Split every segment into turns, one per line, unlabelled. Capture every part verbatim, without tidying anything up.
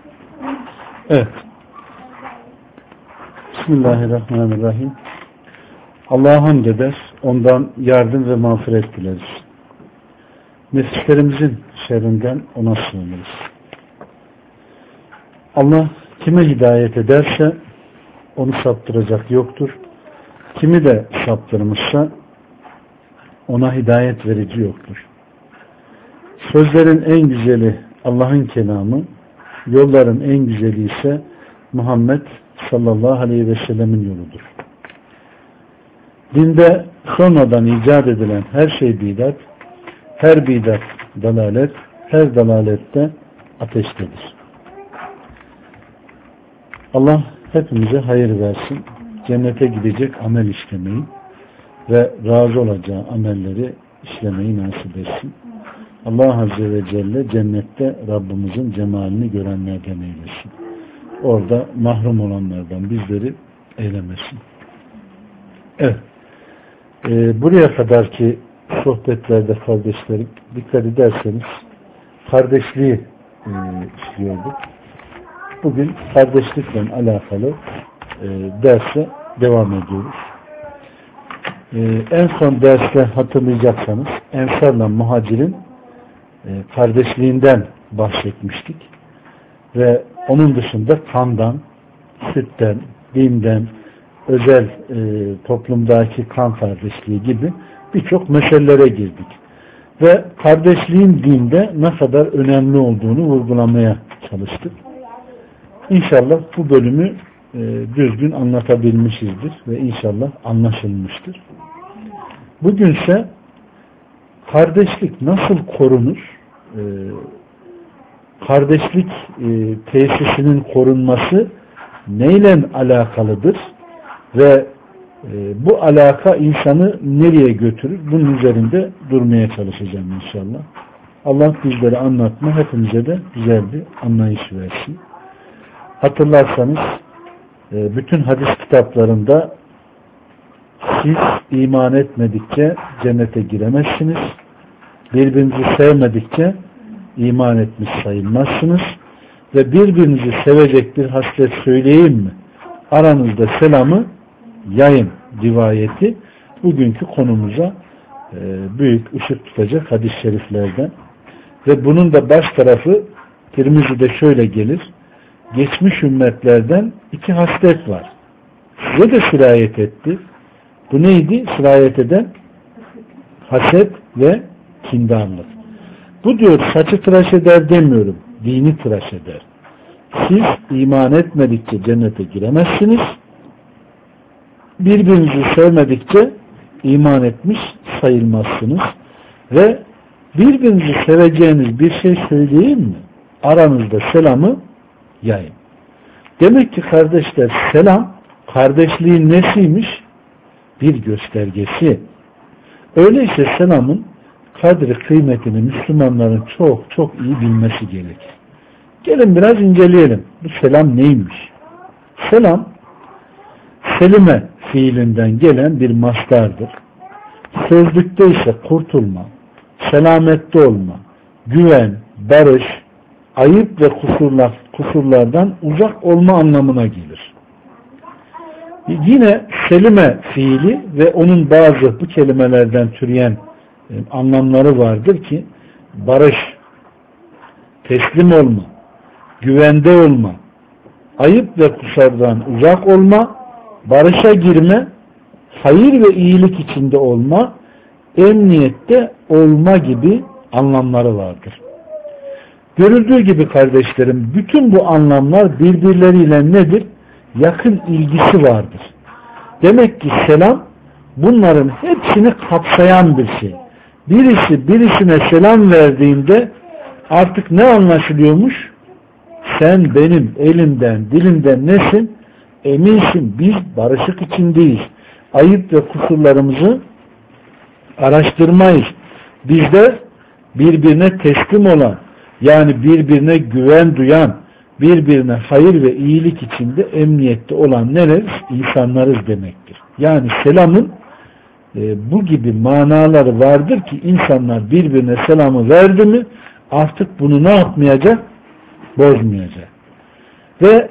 Evet. Bismillahirrahmanirrahim. Allah'a hamd eder, ondan yardım ve mağfiret dileriz. Nefislerimizin şerrinden ona sığınırız. Allah kime hidayet ederse onu saptıracak yoktur. Kimi de saptırmışsa ona hidayet verici yoktur. Sözlerin en güzeli Allah'ın kelamı, yolların en güzeli ise Muhammed sallallahu aleyhi ve sellemin yoludur. Dinde sonradan icat edilen her şey bidat, her bidat dalalet, her dalalette ateştedir. Allah hepimize hayır versin, cennete gidecek amel işlemeyi ve razı olacağı amelleri işlemeyi nasip etsin. Allah Azze ve Celle cennette Rabbimizin cemalini görenlerden eylesin. Orada mahrum olanlardan bizleri eylemesin. Evet. Ee, buraya kadarki sohbetlerde kardeşlerim dikkat ederseniz kardeşliği e, işliyorduk. Bugün kardeşlikle alakalı e, derse devam ediyoruz. E, en son derste hatırlayacaksanız Ensar'la Muhacir'in e, kardeşliğinden bahsetmiştik. Ve onun dışında kandan, sütten, dinden, özel e, toplumdaki kan kardeşliği gibi birçok meselelere girdik. Ve kardeşliğin dinde ne kadar önemli olduğunu vurgulamaya çalıştık. İnşallah bu bölümü e, düzgün anlatabilmişizdir ve inşallah anlaşılmıştır. Bugünse kardeşlik nasıl korunur? E, kardeşlik e, tesisinin korunması neyle alakalıdır? Ve e, bu alaka insanı nereye götürür? Bunun üzerinde durmaya çalışacağım inşallah. Allah bizleri anlatma, hepimize de güzel bir anlayış versin. Hatırlarsanız e, bütün hadis kitaplarında siz iman etmedikçe cennete giremezsiniz. Birbirinizi sevmedikçe iman etmiş sayılmazsınız. Ve birbirinizi sevecek bir haslet söyleyeyim mi? Aranızda selamı yayın rivayeti bugünkü konumuza e, büyük ışık tutacak hadis-i şeriflerden. Ve bunun da baş tarafı Tirmizi'de şöyle gelir. Geçmiş ümmetlerden iki haslet var. Size de sirayet etti. Bu neydi? Sirayet eden haset ve kindarlık. Bu diyor saçı tıraş eder demiyorum. Dini tıraş eder. Siz iman etmedikçe cennete giremezsiniz. Birbirinizi sevmedikçe iman etmiş sayılmazsınız. Ve birbirinizi seveceğiniz bir şey söyleyeyim mi? Aranızda selamı yayın. Demek ki kardeşler selam kardeşliğin nesiymiş? Bir göstergesi. Öyleyse selamın kadri kıymetini Müslümanların çok çok iyi bilmesi gerekir. Gelin biraz inceleyelim. Bu selam neymiş? Selam selime fiilinden gelen bir mastardır. Sözlükte ise kurtulma, selamette olma, güven, barış, ayıp ve kusurlar, kusurlardan uzak olma anlamına gelir. Yine selime fiili ve onun bazı bu kelimelerden türeyen e, anlamları vardır ki barış, teslim olma, güvende olma, ayıp ve kusurdan uzak olma, barışa girme, hayır ve iyilik içinde olma, emniyette olma gibi anlamları vardır. Görüldüğü gibi kardeşlerim, bütün bu anlamlar birbirleriyle nedir? Yakın ilgisi vardır. Demek ki selam bunların hepsini kapsayan bir şey. Birisi birisine selam verdiğinde artık ne anlaşılıyormuş? Sen benim elimden, dilimden nesin? Eminsin, biz barışık içindeyiz. Ayıp ve kusurlarımızı araştırmayız. Biz de birbirine teslim olan, yani birbirine güven duyan, birbirine hayır ve iyilik içinde emniyette olan neleriz? İnsanlarız demektir. Yani selamın e, bu gibi manaları vardır ki insanlar birbirine selamı verdi mi artık bunu ne yapmayacak? Bozmayacak. Ve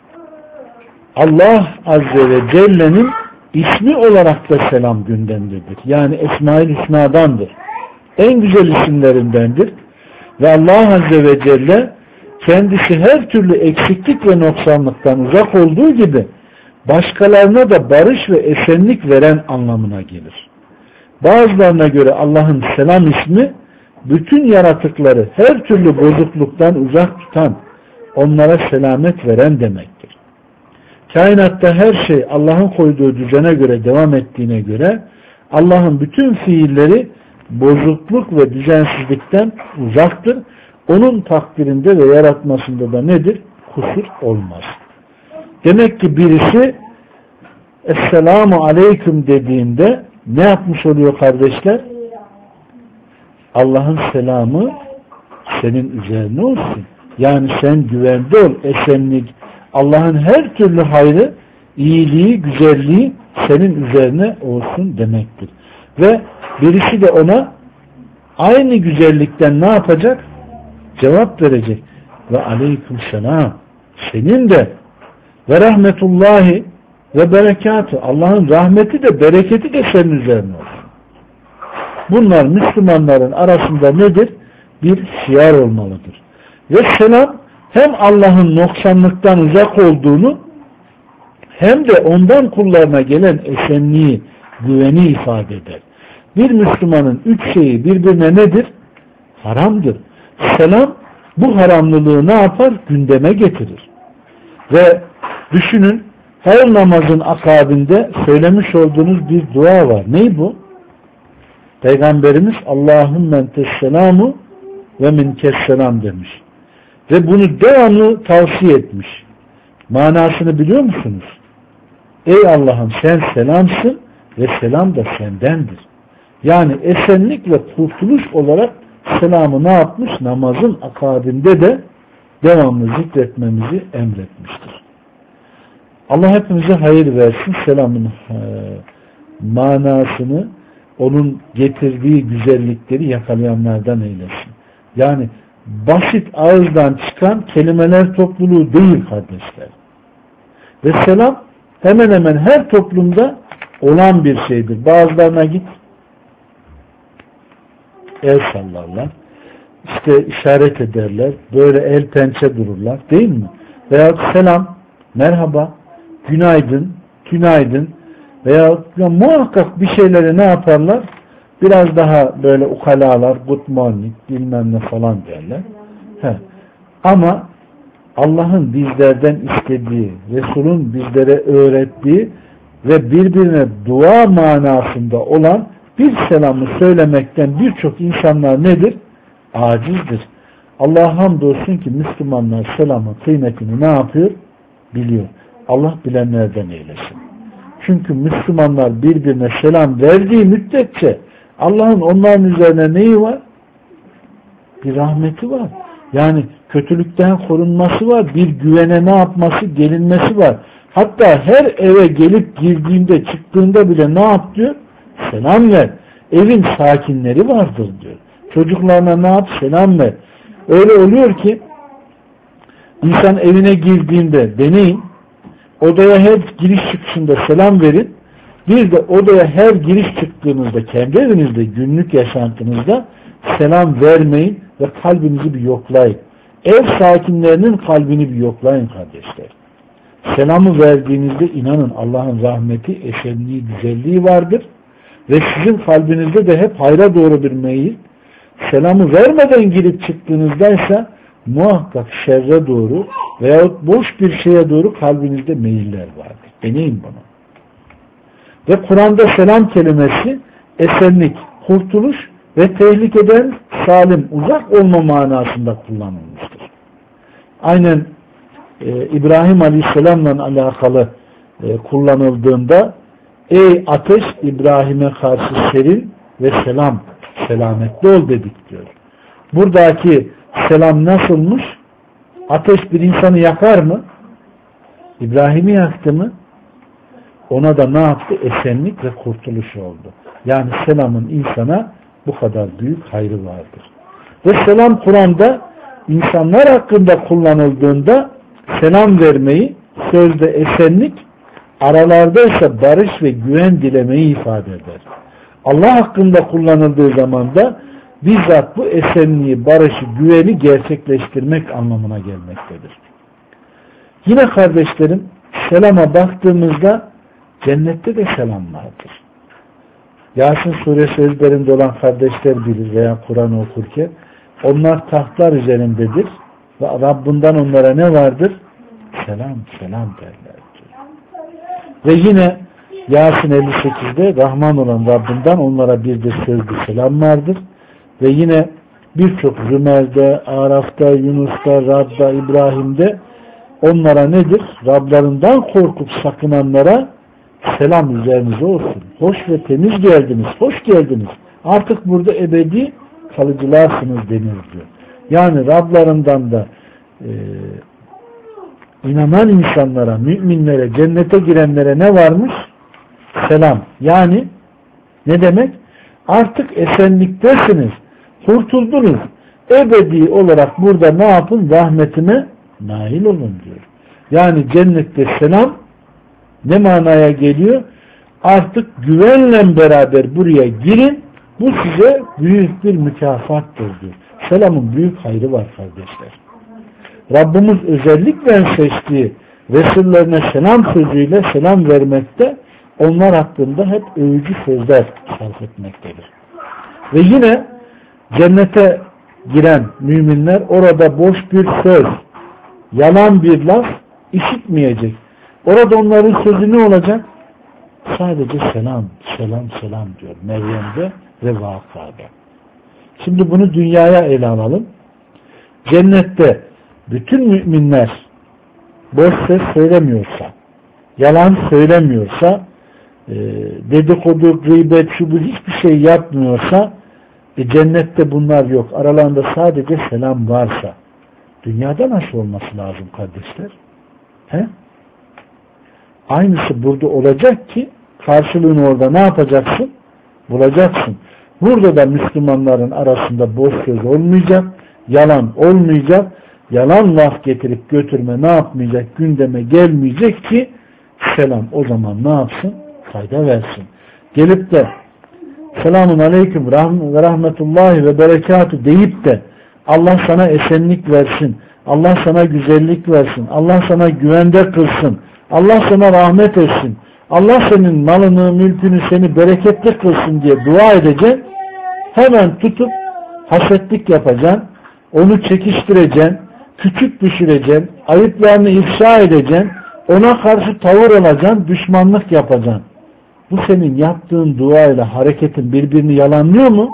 Allah Azze ve Celle'nin ismi olarak da selam gündemdedir. Yani Esma-i Hüsna'dandır. En güzel isimlerindendir. Ve Allah Azze ve Celle kendisi her türlü eksiklik ve noksanlıktan uzak olduğu gibi başkalarına da barış ve esenlik veren anlamına gelir. Bazılarına göre Allah'ın selam ismi bütün yaratıkları her türlü bozukluktan uzak tutan, onlara selamet veren demektir. Kainatta her şey Allah'ın koyduğu düzene göre devam ettiğine göre Allah'ın bütün fiilleri bozukluk ve düzensizlikten uzaktır. Onun takdirinde ve yaratmasında da nedir? Kusur olmaz. Demek ki birisi Esselamu Aleyküm dediğinde ne yapmış oluyor kardeşler? Allah'ın selamı senin üzerine olsun. Yani sen güvende ol, esenlik, Allah'ın her türlü hayrı, iyiliği, güzelliği senin üzerine olsun demektir. Ve birisi de ona aynı güzellikten ne yapacak? Cevap verecek. Ve aleykümselam. Senin de ve rahmetullahi ve berekatü. Allah'ın rahmeti de bereketi de senin üzerine olsun. Bunlar Müslümanların arasında nedir? Bir şiar olmalıdır. Ve selam hem Allah'ın noksanlıktan uzak olduğunu hem de ondan kullarına gelen esenliği, güveni ifade eder. Bir Müslümanın üç şeyi birbirine nedir? Haramdır. Selam bu haramlılığı ne yapar? Gündeme getirir. Ve düşünün, her namazın akabinde söylemiş olduğunuz bir dua var. Ney bu? Peygamberimiz Allahümme tesselamu ve minkesselam demiş. Ve bunu devamlı tavsiye etmiş. Manasını biliyor musunuz? Ey Allah'ım sen selamsın ve selam da sendendir. Yani esenlik ve kurtuluş olarak selamı ne yapmış? Namazın akabinde de devamlı zikretmemizi emretmiştir. Allah hepimize hayır versin. Selamın e, manasını, onun getirdiği güzellikleri yakalayanlardan eylesin. Yani basit ağızdan çıkan kelimeler topluluğu değil kardeşler. Ve selam hemen hemen her toplumda olan bir şeydir. Bazılarına git, el sallarlar, işte işaret ederler, böyle el pençe dururlar, değil mi? Veya selam, merhaba, günaydın, günaydın veya ya muhakkak bir şeyleri ne yaparlar? Biraz daha böyle ukalalar, good morning, bilmem ne falan derler. He. Ama Allah'ın bizlerden istediği, Resul'ün bizlere öğrettiği ve birbirine dua manasında olan bir selamı söylemekten birçok insanlar nedir? Acizdir. Allah'a hamdolsun ki Müslümanlar selamın kıymetini ne yapıyor? Biliyor. Allah bilenlerden eylesin. Çünkü Müslümanlar birbirine selam verdiği müddetçe Allah'ın onların üzerine neyi var? Bir rahmeti var. Yani kötülükten korunması var. Bir güvene ne yapması? Gelinmesi var. Hatta her eve gelip girdiğinde çıktığında bile ne yap diyor? Selam ver. Evin sakinleri vardır diyor. Çocuklarına ne yap? Selam ver. Öyle oluyor ki insan evine girdiğinde deneyin. Odaya her giriş çıkışında selam verin. Bir de odaya her giriş çıktığınızda kendi evinizde günlük yaşantınızda selam vermeyin ve kalbinizi bir yoklayın. Ev sakinlerinin kalbini bir yoklayın kardeşler. Selamı verdiğinizde inanın Allah'ın rahmeti, esenliği, güzelliği vardır. Ve sizin kalbinizde de hep hayra doğru bir meyil. Selamı vermeden girip çıktığınızdaysa muhakkak şerre doğru veyahut boş bir şeye doğru kalbinizde meyiller vardır. Deneyin bunu. Ve Kur'an'da selam kelimesi esenlik, kurtuluş ve tehlikeden salim, uzak olma manasında kullanılmıştır. Aynen e, İbrahim Aleyhisselam'la alakalı e, kullanıldığında ey ateş İbrahim'e karşı serin ve selam, selametli ol dedik diyor. Buradaki selam nasılmış? Ateş bir insanı yakar mı? İbrahim'i yaktı mı? Ona da ne yaptı? Esenlik ve kurtuluş oldu. Yani selamın insana bu kadar büyük hayrı vardır. Ve selam Kur'an'da insanlar hakkında kullanıldığında selam vermeyi, sözde esenlik, aralarda ise barış ve güven dilemeyi ifade eder. Allah hakkında kullanıldığı zaman da bizzat bu esenliği, barışı, güveni gerçekleştirmek anlamına gelmektedir. Yine kardeşlerim, selama baktığımızda cennette de selam vardır. Yasin suresi ezberinde olan kardeşler bilir veya Kur'an okurken onlar tahtlar üzerindedir ve Rabbinden onlara ne vardır? Selam, selam derler. Ve yine Yasin elli sekizde Rahman olan Rabbinden onlara bir de sözlü selam vardır. Ve yine birçok Zümer'de, Araf'ta, Yunus'ta, Rad'da, İbrahim'de onlara nedir? Rablarından korkup sakınanlara selam üzerinize olsun. Hoş ve temiz geldiniz, hoş geldiniz. Artık burada ebedi kalıcılarsınız denir diyor. Yani Rablarından da e, inanan insanlara, müminlere, cennete girenlere ne varmış? Selam. Yani ne demek? Artık esenliktesiniz. Kurtuldunuz. Ebedi olarak burada ne yapın? Rahmetime nail olun diyor. Yani cennette selam ne manaya geliyor? Artık güvenle beraber buraya girin. Bu size büyük bir mükafattır diyor. Selamın büyük hayrı var kardeşler. Rabbimiz özellikle seçtiği Resullerine selam sözüyle selam vermekte, onlar hakkında hep övücü sözler sarf etmektedir. Ve yine cennete giren müminler orada boş bir söz, yalan bir laf işitmeyecek. Orada onların sözü ne olacak? Sadece selam, selam, selam diyor Meryem'de ve Vaka'da. Şimdi bunu dünyaya ele alalım. Cennette bütün müminler boş söz söylemiyorsa, yalan söylemiyorsa, e, dedikodu, gıybet, şu bu hiçbir şey yapmıyorsa, e, cennette bunlar yok. Aralarında sadece selam varsa, dünyada nasıl olması lazım kardeşler? He? Aynısı burada olacak ki, karşılığını orada ne yapacaksın? Bulacaksın. Burada da Müslümanların arasında boş söz olmayacak, yalan olmayacak, yalan laf getirip götürme ne yapmayacak, gündeme gelmeyecek ki selam o zaman ne yapsın? Fayda versin. Gelip de selamun aleyküm ve rahmetullahi ve berekatü deyip de Allah sana esenlik versin, Allah sana güzellik versin, Allah sana güvende kılsın, Allah sana rahmet etsin, Allah senin malını, mülkünü seni bereketli kılsın diye dua edeceksin. Hemen tutup hasetlik yapacaksın, onu çekiştireceksin, küçük düşüreceksin, ayıplarını ifşa edeceksin, ona karşı tavır alacaksın, düşmanlık yapacaksın. Bu senin yaptığın duayla hareketin birbirini yalanlıyor mu?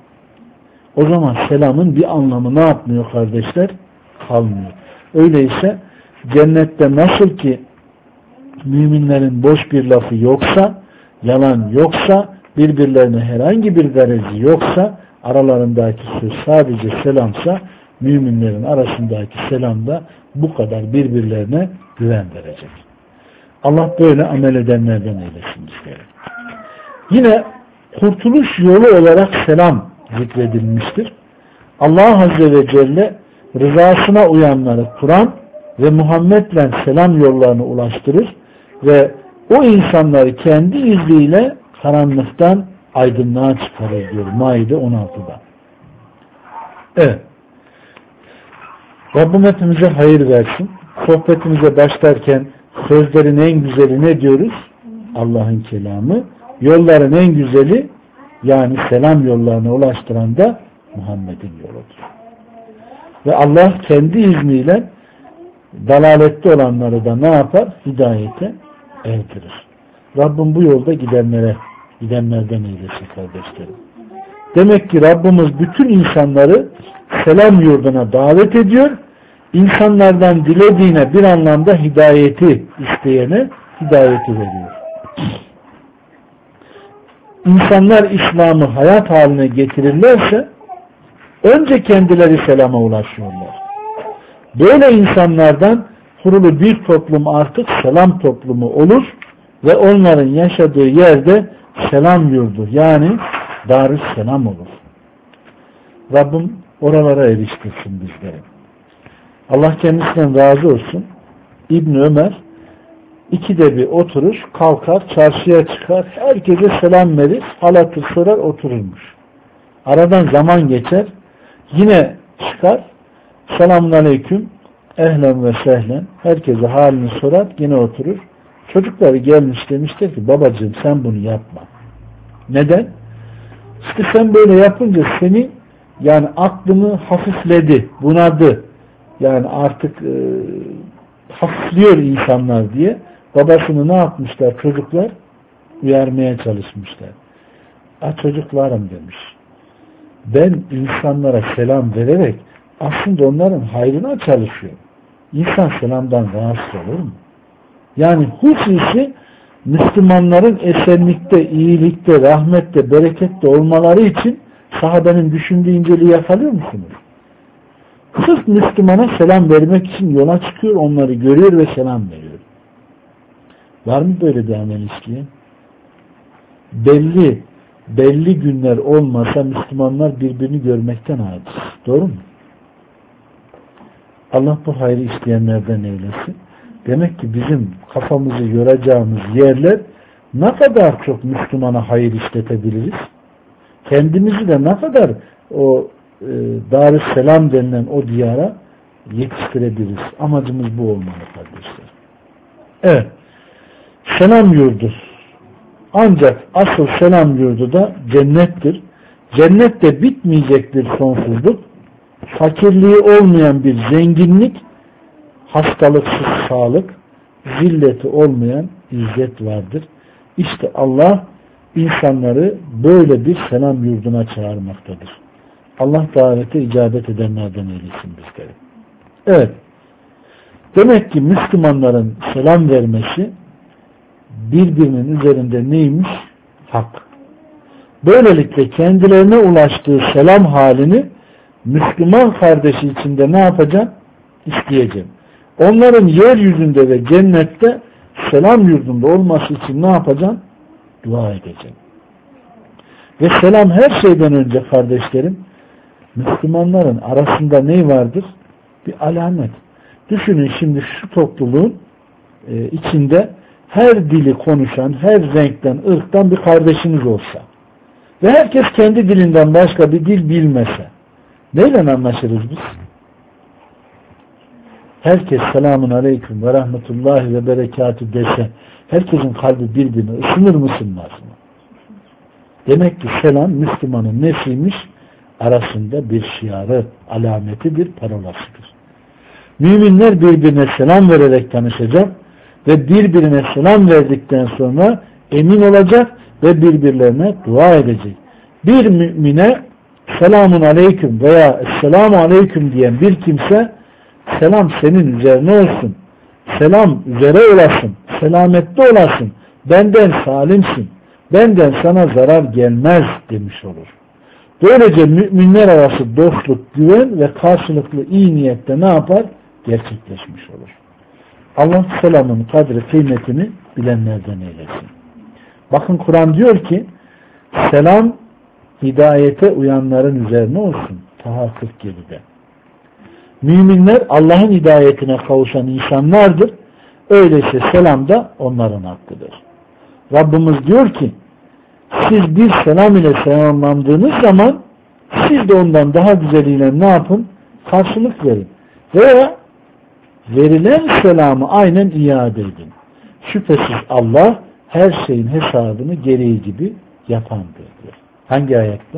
O zaman selamın bir anlamı ne yapmıyor kardeşler? Kalmıyor. Öyleyse cennette nasıl ki müminlerin boş bir lafı yoksa, yalan yoksa, birbirlerine herhangi bir garezi yoksa, aralarındaki söz sadece selamsa, müminlerin arasındaki selam da bu kadar birbirlerine güven verecek. Allah böyle amel edenlerden eylesin bizleri. Yine kurtuluş yolu olarak selam zikredilmiştir. Allah Azze ve Celle rızasına uyanları Kur'an ve Muhammed'le selam yollarını ulaştırır ve o insanları kendi izniyle karanlıktan aydınlığa çıkarır diyor Maide on altıda. Evet. Rabbim hepimize hayır versin. Sohbetimize başlarken sözlerin en güzeli ne diyoruz? Allah'ın kelamı. Yolların en güzeli yani selam yollarına ulaştıran da Muhammed'in yoludur. Ve Allah kendi izniyle dalalette olanları da ne yapar? Hidayete erdirir. Rabbim bu yolda gidenlere, gidenlerden eylesin kardeşlerim. Demek ki Rabbimiz bütün insanları selam yurduna davet ediyor. İnsanlardan dilediğine bir anlamda hidayeti isteyene hidayeti veriyor. İnsanlar İslam'ı hayat haline getirirlerse önce kendileri selama ulaşıyorlar. Böyle insanlardan kurulu bir toplum artık selam toplumu olur ve onların yaşadığı yerde selam yurdu yani Darüsselam olur. Rabbim oralara eriştirsin bizleri. Allah kendisinden razı olsun. İbn Ömer ikide bir oturur, kalkar, çarşıya çıkar, herkese selam verir, hal hatır sorar, otururmuş. Aradan zaman geçer, yine çıkar, selamun aleyküm, ehlen ve sehlen, herkese halini sorar, yine oturur. Çocukları gelmiş demişler ki babacığım sen bunu yapma. Neden? İşte sen böyle yapınca seni yani aklını hafifledi, bunadı. Yani artık e, hafifliyor insanlar diye babasını ne yapmışlar çocuklar? Uyarmaya çalışmışlar. A çocuklarım demiş. Ben insanlara selam vererek aslında onların hayrına çalışıyorum. İnsan selamdan rahatsız olur mu? Yani hususi Müslümanların esenlikte, iyilikte, rahmette, berekette olmaları için sahabenin düşündüğü inceliği yakalıyor musunuz? Sırf Müslümana selam vermek için yola çıkıyor, onları görüyor ve selam veriyor. Var mı böyle bir amel isteyen? Belli, belli günler olmasa Müslümanlar birbirini görmekten aciz. Doğru mu? Allah bu hayrı isteyenlerden eylesin. Demek ki bizim kafamızı yoracağımız yerler ne kadar çok Müslümana hayır işletebiliriz? Kendimizi de ne kadar o e, Darüsselam denilen o diyara yetiştirebiliriz? Amacımız bu olmalı kardeşler. Evet. Selam yurdu. Ancak asıl selam yurdu da cennettir. Cennette bitmeyecek bir sonsuzluk, fakirliği olmayan bir zenginlik, hastalıksız sağlık, zilleti olmayan izzet vardır. İşte Allah insanları böyle bir selam yurduna çağırmaktadır. Allah davete icabet edenlerden eylesin bizleri. Evet. Demek ki Müslümanların selam vermesi birbirinin üzerinde neymiş? Hak. Böylelikle kendilerine ulaştığı selam halini Müslüman kardeşi içinde ne yapacağım? İsteyeceğim. Onların yeryüzünde ve cennette selam yurdunda olması için ne yapacağım? Dua edeceğim. Ve selam her şeyden önce kardeşlerim, Müslümanların arasında ne vardır? Bir alamet. Düşünün şimdi şu topluluğun e, içinde her dili konuşan, her renkten, ırktan bir kardeşiniz olsa ve herkes kendi dilinden başka bir dil bilmese neyle anlaşırız biz? Herkes selamun aleyküm ve rahmetullahi ve berekatü dese herkesin kalbi birbirine ısınır mı ısınmaz mı? Demek ki selam Müslümanın nesiymiş? Arasında bir şiarı, alameti, bir parolasıdır. Müminler birbirine selam vererek tanışacak ve birbirine selam verdikten sonra emin olacak ve birbirlerine dua edecek. Bir mümine selamun aleyküm veya esselamu aleyküm diyen bir kimse selam senin üzerine olsun, selam üzere olasın, selamette olasın, benden salimsin, benden sana zarar gelmez demiş olur. Böylece müminler arası dostluk, güven ve karşılıklı iyi niyette ne yapar? Gerçekleşmiş olur. Allah selamın kadri kıymetini bilenlerden eylesin. Bakın Kur'an diyor ki selam hidayete uyanların üzerine olsun. Taha kırk yedide. Müminler Allah'ın hidayetine kavuşan insanlardır. Öyleyse selam da onların hakkıdır. Rabbimiz diyor ki siz bir selam ile selamlandığınız zaman siz de ondan daha güzeliyle ne yapın? Karşılık verin. Veya verilen selamı aynen iade edin. Şüphesiz Allah her şeyin hesabını gereği gibi yapandır diyor. Hangi ayette?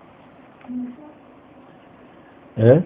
Evet.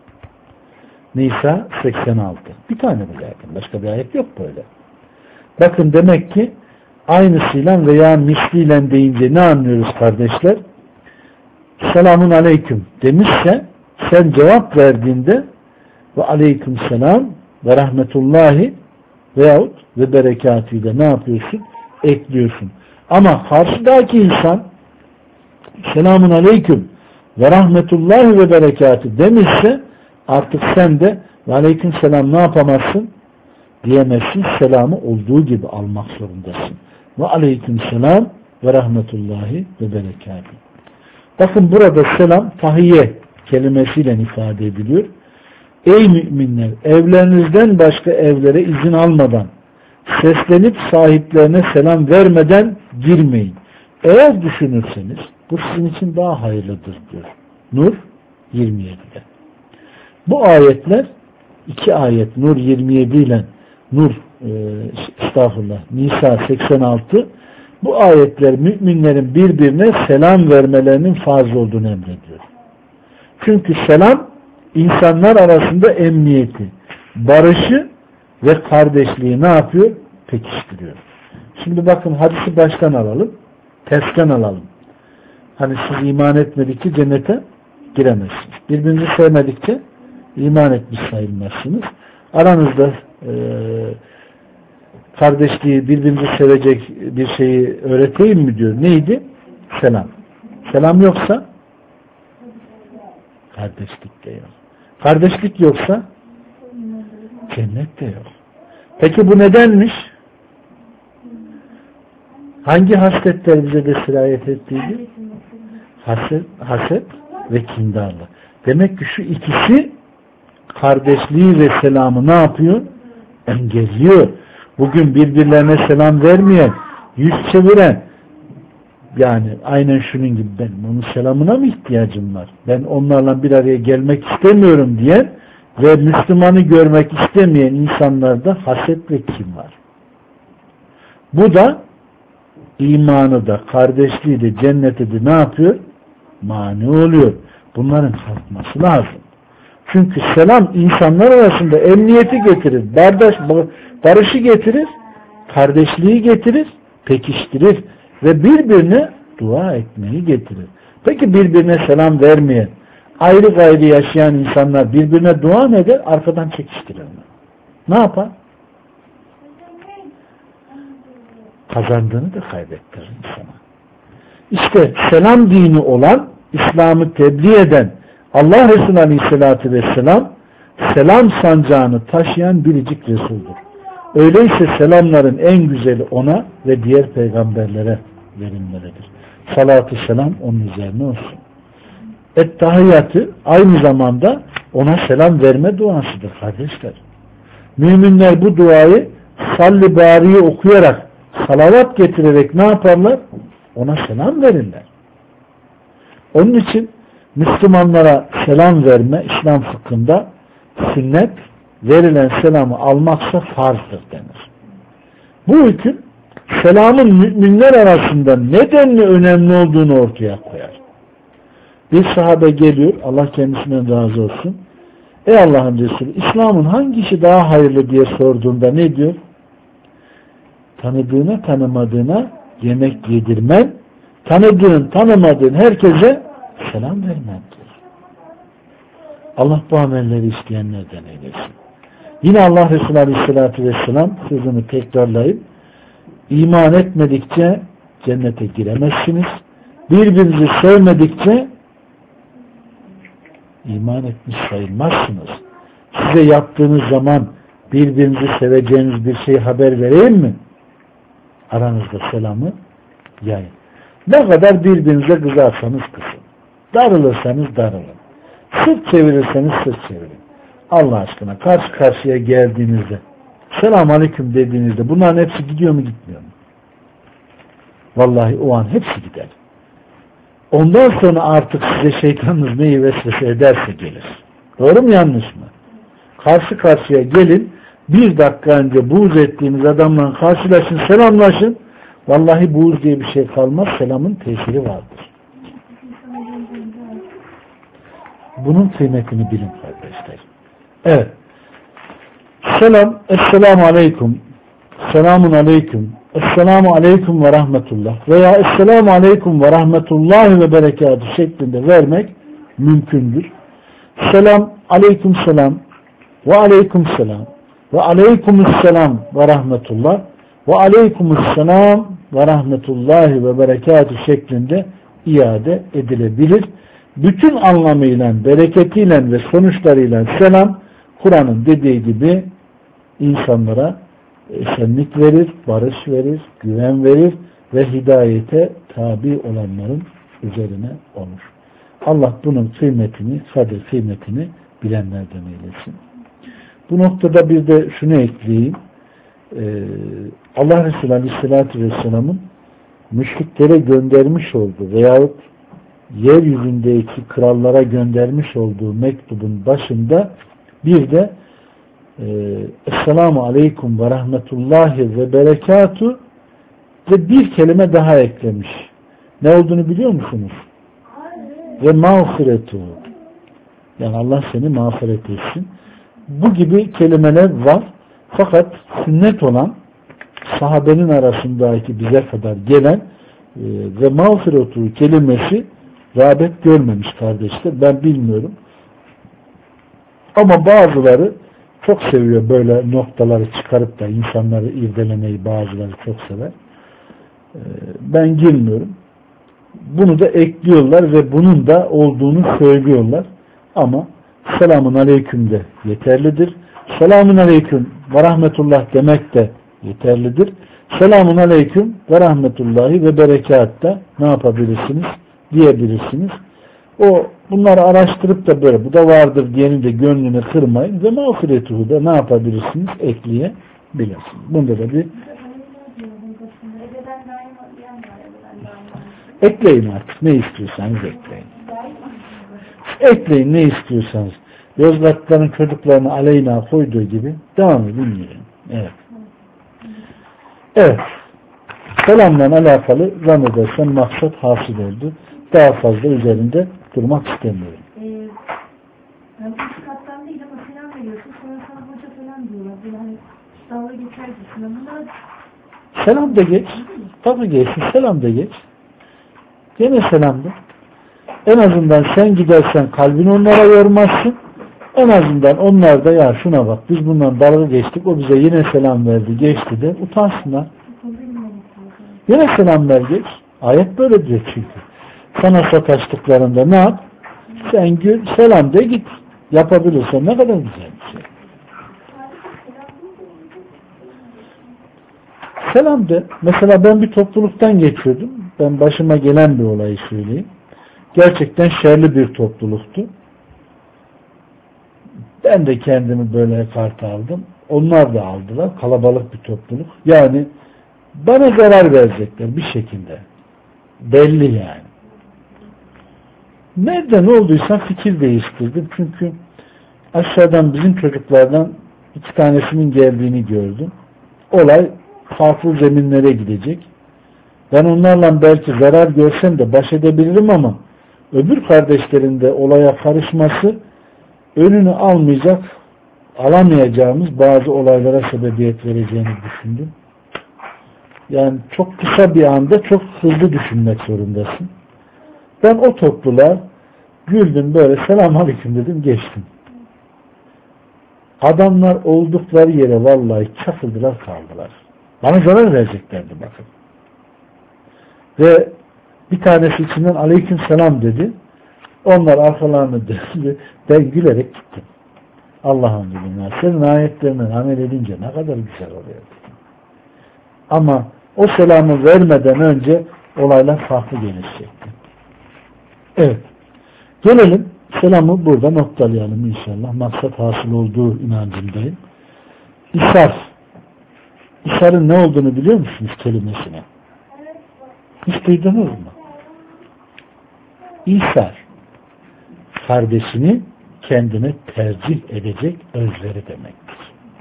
Nisa seksen altı. Bir tane bile yakın. Başka bir ayet yok böyle. Bakın demek ki aynısıyla veya misliyle deyince ne anlıyoruz kardeşler? Selamun aleyküm demişse sen cevap verdiğinde ve aleyküm selam ve rahmetullahi veyahut ve berekatıyla ne yapıyorsun? Ekliyorsun. Ama karşıdaki insan selamun aleyküm ve rahmetullahi ve berekatı demişse artık sen de ve aleyküm selam ne yapamazsın? Diyemezsin. Selamı olduğu gibi almak zorundasın. Ve aleyküm selam ve rahmetullahi ve berekatı. Bakın burada selam tahiyye kelimesiyle ifade ediliyor. Ey müminler, evlerinizden başka evlere izin almadan, seslenip sahiplerine selam vermeden girmeyin. Eğer düşünürseniz bu sizin için daha hayırlıdır diyor. Nur yirmi yedide. Bu ayetler iki ayet Nur yirmi yedi ile Nur e, estağfurullah Nisa seksen altı, bu ayetler müminlerin birbirine selam vermelerinin farz olduğunu emrediyor. Çünkü selam insanlar arasında emniyeti, barışı ve kardeşliği ne yapıyor? Pekiştiriyor. Şimdi bakın hadisi baştan alalım, tersten alalım. Hani siz iman etmedikçe cennete giremezsiniz. Birbirinizi sevmedikçe iman etmiş sayılmazsınız. Aranızda e, kardeşliği, birbirinizi sevecek bir şeyi öğreteyim mi diyor. Neydi? Selam. Selam yoksa kardeşlik de yok. Kardeşlik yoksa cennet de yok. Peki bu nedenmiş? Hangi hasletler bize de sirayet ettiydi? Haset, haset ve kindarlık. Demek ki şu ikisi kardeşliği ve selamı ne yapıyor? Engelliyor. Bugün birbirlerine selam vermeyen, yüz çeviren, yani aynen şunun gibi, ben onun selamına mı ihtiyacım var? Ben onlarla bir araya gelmek istemiyorum diyen ve Müslümanı görmek istemeyen insanlarda haset ve kin var. Bu da imanı da, kardeşliği de, cenneti de ne yapıyor? Mani oluyor. Bunların kalkması lazım. Çünkü selam insanlar arasında emniyeti getirir, bardaş, barışı getirir, kardeşliği getirir, pekiştirir ve birbirine dua etmeyi getirir. Peki birbirine selam vermeyen, ayrı gayrı yaşayan insanlar birbirine dua mı eder? Arkadan çekiştirirler. Ne yapar? Kazandığını da kaybettirir insana. İşte selam dini olan, İslam'ı tebliğ eden Allah Resulü Aleyhisselatü Vesselam selam sancağını taşıyan biricik Resul'dur. Öyleyse selamların en güzeli ona ve diğer peygamberlere verilmelidir. Salatü selam onun üzerine olsun. Et-tahiyyatı aynı zamanda ona selam verme duasıdır kardeşler. Müminler bu duayı salli bariyi okuyarak, salavat getirerek ne yaparlar? Ona selam verirler. Onun için Müslümanlara selam verme İslam fıkhında sünnet, verilen selamı almaksa farzdır denir. Bu hüküm selamın müminler arasında nedenle önemli olduğunu ortaya koyar. Bir sahabe geliyor, Allah kendisinden razı olsun. Ey Allah'ın Resulü, İslam'ın hangi işi daha hayırlı diye sorduğunda ne diyor? Tanıdığına tanımadığına yemek yedirmen, tanıdığın tanımadığın herkese selam vermen diyor. Allah bu amelleri isteyenlerden eylesin. Yine Allah Resulü Aleyhisselatü Vesselam sözünü tekrarlayıp, iman etmedikçe cennete giremezsiniz. Birbirinizi sevmedikçe iman etmiş sayılmazsınız. Size yaptığınız zaman birbirinizi seveceğiniz bir şey haber vereyim mi? Aranızda selamı yayın. Ne kadar birbirinize kızarsanız kızın. Darılırsanız darılın. Sırt çevirirseniz sırt çevirin. Allah aşkına karşı karşıya geldiğinizde selamun aleyküm dediğinizde bunların hepsi gidiyor mu gitmiyor mu? Vallahi o an hepsi gider. Ondan sonra artık size şeytanınız neyi vesvese ederse gelir. Doğru mu yanlış mı? Karşı karşıya gelin, bir dakika önce buğz ettiğiniz adamla karşılaşın, selamlaşın. Vallahi buğz diye bir şey kalmaz, selamın tesiri vardır. Bunun kıymetini bilin kardeşler. Evet. Selam, esselamu aleyküm, selamun aleyküm, esselamu aleyküm ve rahmetullah veya esselamu aleyküm ve rahmetullahi ve berekatü şeklinde vermek mümkündür. Selam, aleyküm selam ve aleyküm selam ve aleykümüsselam ve rahmetullah ve aleykümüsselam ve rahmetullahi ve berekatü şeklinde iade edilebilir. Bütün anlamıyla, bereketiyle ve sonuçlarıyla selam, Kur'an'ın dediği gibi insanlara esenlik verir, barış verir, güven verir ve hidayete tabi olanların üzerine olur. Allah bunun kıymetini, kadir kıymetini bilenlerden eylesin. Bu noktada bir de şunu ekleyeyim. Ee, Allah Resulü Aleyhisselatü Vesselam'ın müşriklere göndermiş olduğu veyahut yeryüzündeki krallara göndermiş olduğu mektubun başında bir de e, Esselamu Aleyküm ve Rahmetullahi ve Berekatu ve bir kelime daha eklemiş. Ne olduğunu biliyor musunuz? Ve mağfiretu. Yani Allah seni mağfiret etsin. Bu gibi kelimeler var. Fakat sünnet olan sahabenin arasındaki bize kadar gelen e, ve mağfiretu kelimesi rağbet görmemiş kardeşler. Ben bilmiyorum. Ama bazıları çok seviyor böyle noktaları çıkarıp da insanları irdelemeyi, bazıları çok sever. E, ben girmiyorum. Bunu da ekliyorlar ve bunun da olduğunu söylüyorlar. Ama selamun aleyküm de yeterlidir. Selamun aleyküm ve rahmetullah demek de yeterlidir. Selamun aleyküm ve rahmetullahi ve berekat da ne yapabilirsiniz? Diyebilirsiniz. O bunları araştırıp da böyle bu da vardır diyenin de gönlünü kırmayın ve mağfiretuhu da ne yapabilirsiniz? Ekleyebilirsiniz. Bunda da bir ekleyin artık. Ne istiyorsanız ekleyin. Ekleyin ne istiyorsanız. Yozgatların çocuklarını aleyhine koyduğu gibi devam edin yiyin. Evet. Evet. Selamla alakalı zannedersem maksat hasıl oldu. Daha fazla üzerinde durmak istemiyorum.
Ee, yani üst kattan değil ama selam veriyorsun. Sonra sana hoca falan diyorlar. Böyle hani dalga geçercesine. Bunlar...
Selam da geç. Tabii geçsin. Selam da geç. Gene selam da. En azından sen gidersen kalbini onlara yormazsın. En azından onlar da ya şuna bak biz bundan dalga geçtik. O bize yine selam verdi. Geçti de utansınlar. Yine selam ver geç. Ayet böyle diyor çünkü. Sana sataştıklarında ne yap? Sen gül, selam de git. Yapabilirsen ne kadar güzel bir şey. Selam de. Mesela ben bir topluluktan geçiyordum. Ben başıma gelen bir olayı söyleyeyim. Gerçekten şerli bir topluluktu. Ben de kendimi böyle kart aldım. Onlar da aldılar. Kalabalık bir topluluk. Yani bana zarar verecekler bir şekilde. Belli yani. Nerede ne olduysa fikir değiştirdim. Çünkü aşağıdan bizim çocuklardan iki tanesinin geldiğini gördüm. Olay farklı zeminlere gidecek. Ben onlarla belki zarar görsem de baş edebilirim ama öbür kardeşlerin de olaya karışması önünü almayacak, alamayacağımız bazı olaylara sebebiyet vereceğini düşündüm. Yani çok kısa bir anda çok hızlı düşünmek zorundasın. Ben o topluluğa güldüm böyle selamünaleyküm dedim geçtim. Adamlar oldukları yere vallahi çakıldılar kaldılar. Bana zarar vereceklerdi bakın. Ve bir tanesi içinden aleyküm selam dedi. Onlar arkalarını döndü. Ben gülerek gittim. Allah'ım dedim ya senin ayetlerinden amel edince ne kadar güzel oluyor dedim. Ama o selamı vermeden önce olaylar farklı gelişecekti. Evet. Gelelim selamı burada noktalayalım inşallah. Maksat hasıl olduğu inancındayım. İsar. İsar'ın ne olduğunu biliyor musunuz kelimesine? Hiç duydunuz mu? İsar. Kardeşini kendine tercih edecek özveri demektir.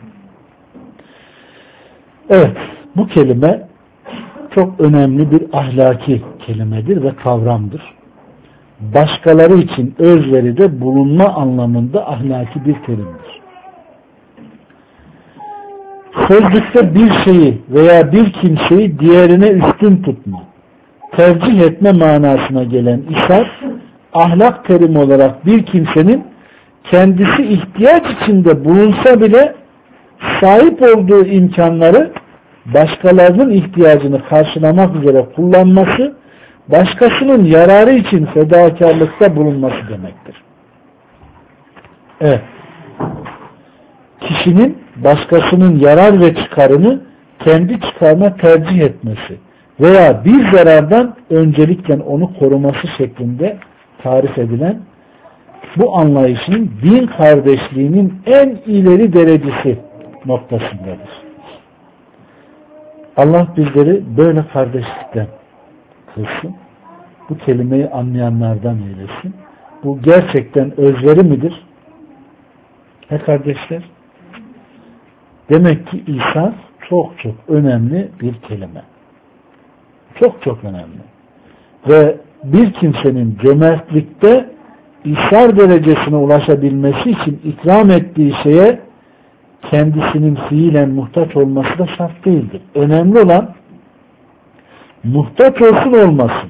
Evet. Bu kelime çok önemli bir ahlaki kelimedir ve kavramdır. Başkaları için özveride bulunma anlamında ahlaki bir terimdir. Sözlükte bir şeyi veya bir kimseyi diğerine üstün tutma, tercih etme manasına gelen isar, ahlak terimi olarak bir kimsenin kendisi ihtiyaç içinde bulunsa bile sahip olduğu imkanları başkalarının ihtiyacını karşılamak üzere kullanması, başkasının yararı için fedakarlıkta bulunması demektir. Evet. Kişinin başkasının yarar ve çıkarını kendi çıkarına tercih etmesi veya bir zarardan öncelikle onu koruması şeklinde tarif edilen bu anlayışın din kardeşliğinin en ileri derecesi noktasındadır. Allah bizleri böyle kardeşlikten kılsın. Bu kelimeyi anlayanlardan eylesin. Bu gerçekten özveri midir? He kardeşler? Demek ki İsa çok çok önemli bir kelime. Çok çok önemli. Ve bir kimsenin cömertlikte İsar derecesine ulaşabilmesi için ikram ettiği şeye kendisinin fiilen muhtaç olması da şart değildir. Önemli olan muhtaç olsun olmasın,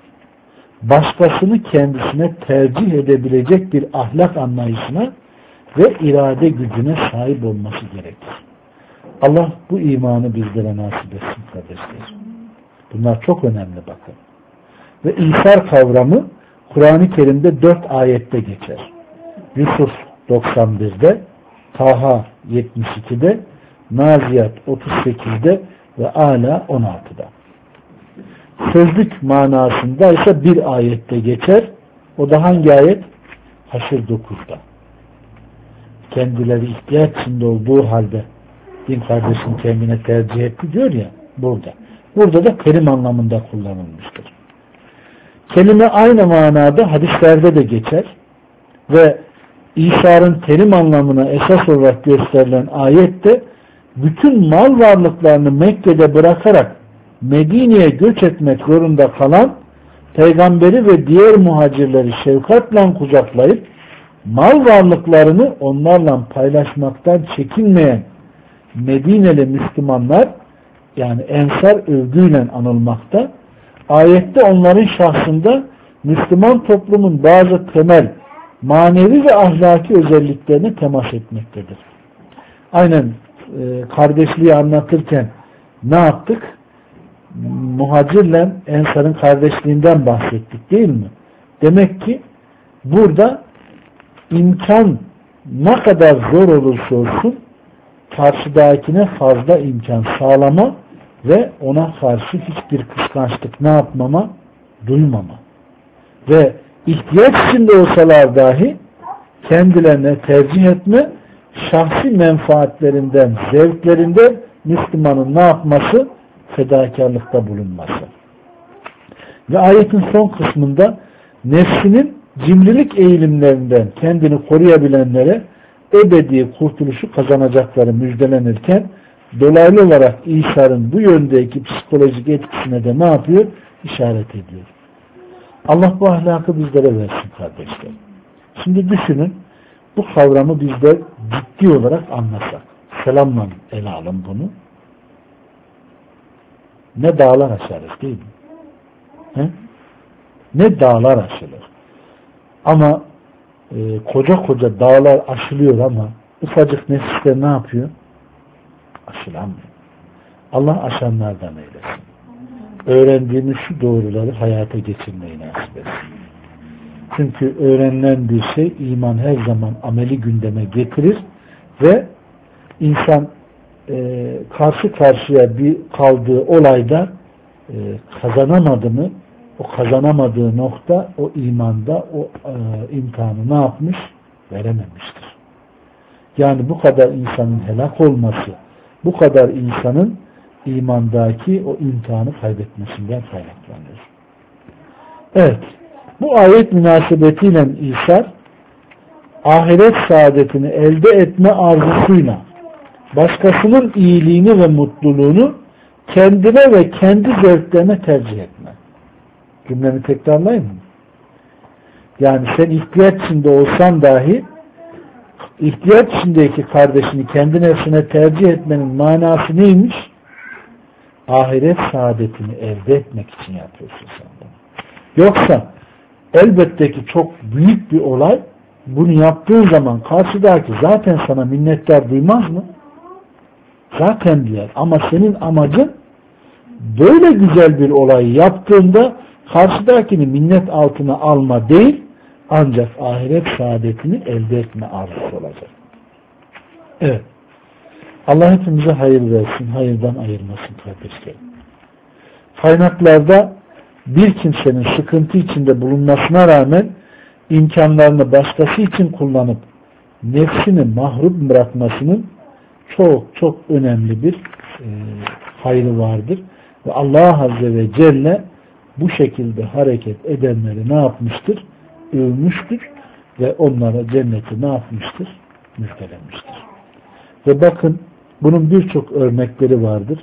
başkasını kendisine tercih edebilecek bir ahlak anlayışına ve irade gücüne sahip olması gerekir. Allah bu imanı bizlere nasip etsin kardeşler. Bunlar çok önemli bakın. Ve İsar kavramı Kur'an-ı Kerim'de dört ayette geçer. Yusuf doksan birde, Taha yetmiş ikide, Naziyat otuz sekizde ve Ala on altıda. Sözlük manasında ise bir ayette geçer. O da hangi ayet? Haşr dokuzda. Kendileri ihtiyaç içinde olduğu halde din kardeşini kendine tercih etti diyor ya burada. Burada da terim anlamında kullanılmıştır. Kelime aynı manada hadislerde de geçer ve İsa'nın terim anlamına esas olarak gösterilen ayette bütün mal varlıklarını Mekke'de bırakarak Medine'ye göç etmek zorunda kalan peygamberi ve diğer muhacirleri şefkatle kucaklayıp mal varlıklarını onlarla paylaşmaktan çekinmeyen Medineli Müslümanlar yani Ensar övgüyle anılmakta. Ayette onların şahsında Müslüman toplumun bazı temel manevi ve ahlaki özelliklerine temas etmektedir. Aynen e, kardeşliği anlatırken ne yaptık? Muhacirle Ensar'ın kardeşliğinden bahsettik değil mi? Demek ki burada imkan ne kadar zor olursa olsun karşıdakine fazla imkan sağlama ve ona karşı hiçbir kıskançlık ne yapmama? Duymama. Ve ihtiyaç içinde olsalar dahi kendilerine tercih etme, şahsi menfaatlerinden, zevklerinden Müslümanın ne yapması? Fedakarlıkta bulunması. Ve ayetin son kısmında nefsinin cimrilik eğilimlerinden kendini koruyabilenlere ebedi kurtuluşu kazanacakları müjdelenirken dolaylı olarak İsa'nın bu yöndeki psikolojik etkisine de ne yapıyor? İşaret ediyor. Allah bu ahlakı bizlere versin kardeşler. Şimdi düşünün bu kavramı bizler ciddi olarak anlasak. Selamla ele alın bunu. Ne dağlar aşarız değil mi? He? Ne dağlar aşılır. Ama e, koca koca dağlar aşılıyor ama ufacık nefisler ne yapıyor? Aşılamıyor. Allah aşanlardan eylesin. Öğrendiğimiz şu doğruları hayata geçirmeyi nasip etsin. Çünkü öğrenilen bir şey iman her zaman ameli gündeme getirir ve insan e, karşı karşıya bir kaldığı olayda e, kazanamadı mı o kazanamadığı nokta o imanda o e, imtihanı ne yapmış? Verememiştir. Yani bu kadar insanın helak olması bu kadar insanın imandaki o imtihanı kaybetmesinden kaynaklanıyor. Evet. Bu ayet münasebetiyle İsa ahiret saadetini elde etme arzusuyla başkasının iyiliğini ve mutluluğunu kendine ve kendi zevklerine tercih etme. Cümlemi tekrarlayayım mı? Yani sen ihtiyaç içinde olsan dahi ihtiyaç içindeki kardeşini kendi nefsine tercih etmenin manası neymiş? Ahiret saadetini elde etmek için yapıyorsun sen bunu. Yoksa elbette ki çok büyük bir olay bunu yaptığın zaman karşıdaki zaten sana minnettar duymaz mı? Zaten diyor. Ama senin amacın böyle güzel bir olayı yaptığında karşıdakini minnet altına alma değil ancak ahiret saadetini elde etme arzusu olacak. Evet. Allah hepimize hayır versin, hayırdan ayırmasın kardeşlerim. Kaynaklarda bir kimsenin sıkıntı içinde bulunmasına rağmen imkanlarını başkası için kullanıp nefsini mahrum bırakmasının çok çok önemli bir e, hayrı vardır. Ve Allah Azze ve Celle bu şekilde hareket edenleri ne yapmıştır? Övmüştür ve onlara cenneti ne yapmıştır? Müjdelemiştir. Ve bakın bunun birçok örnekleri vardır.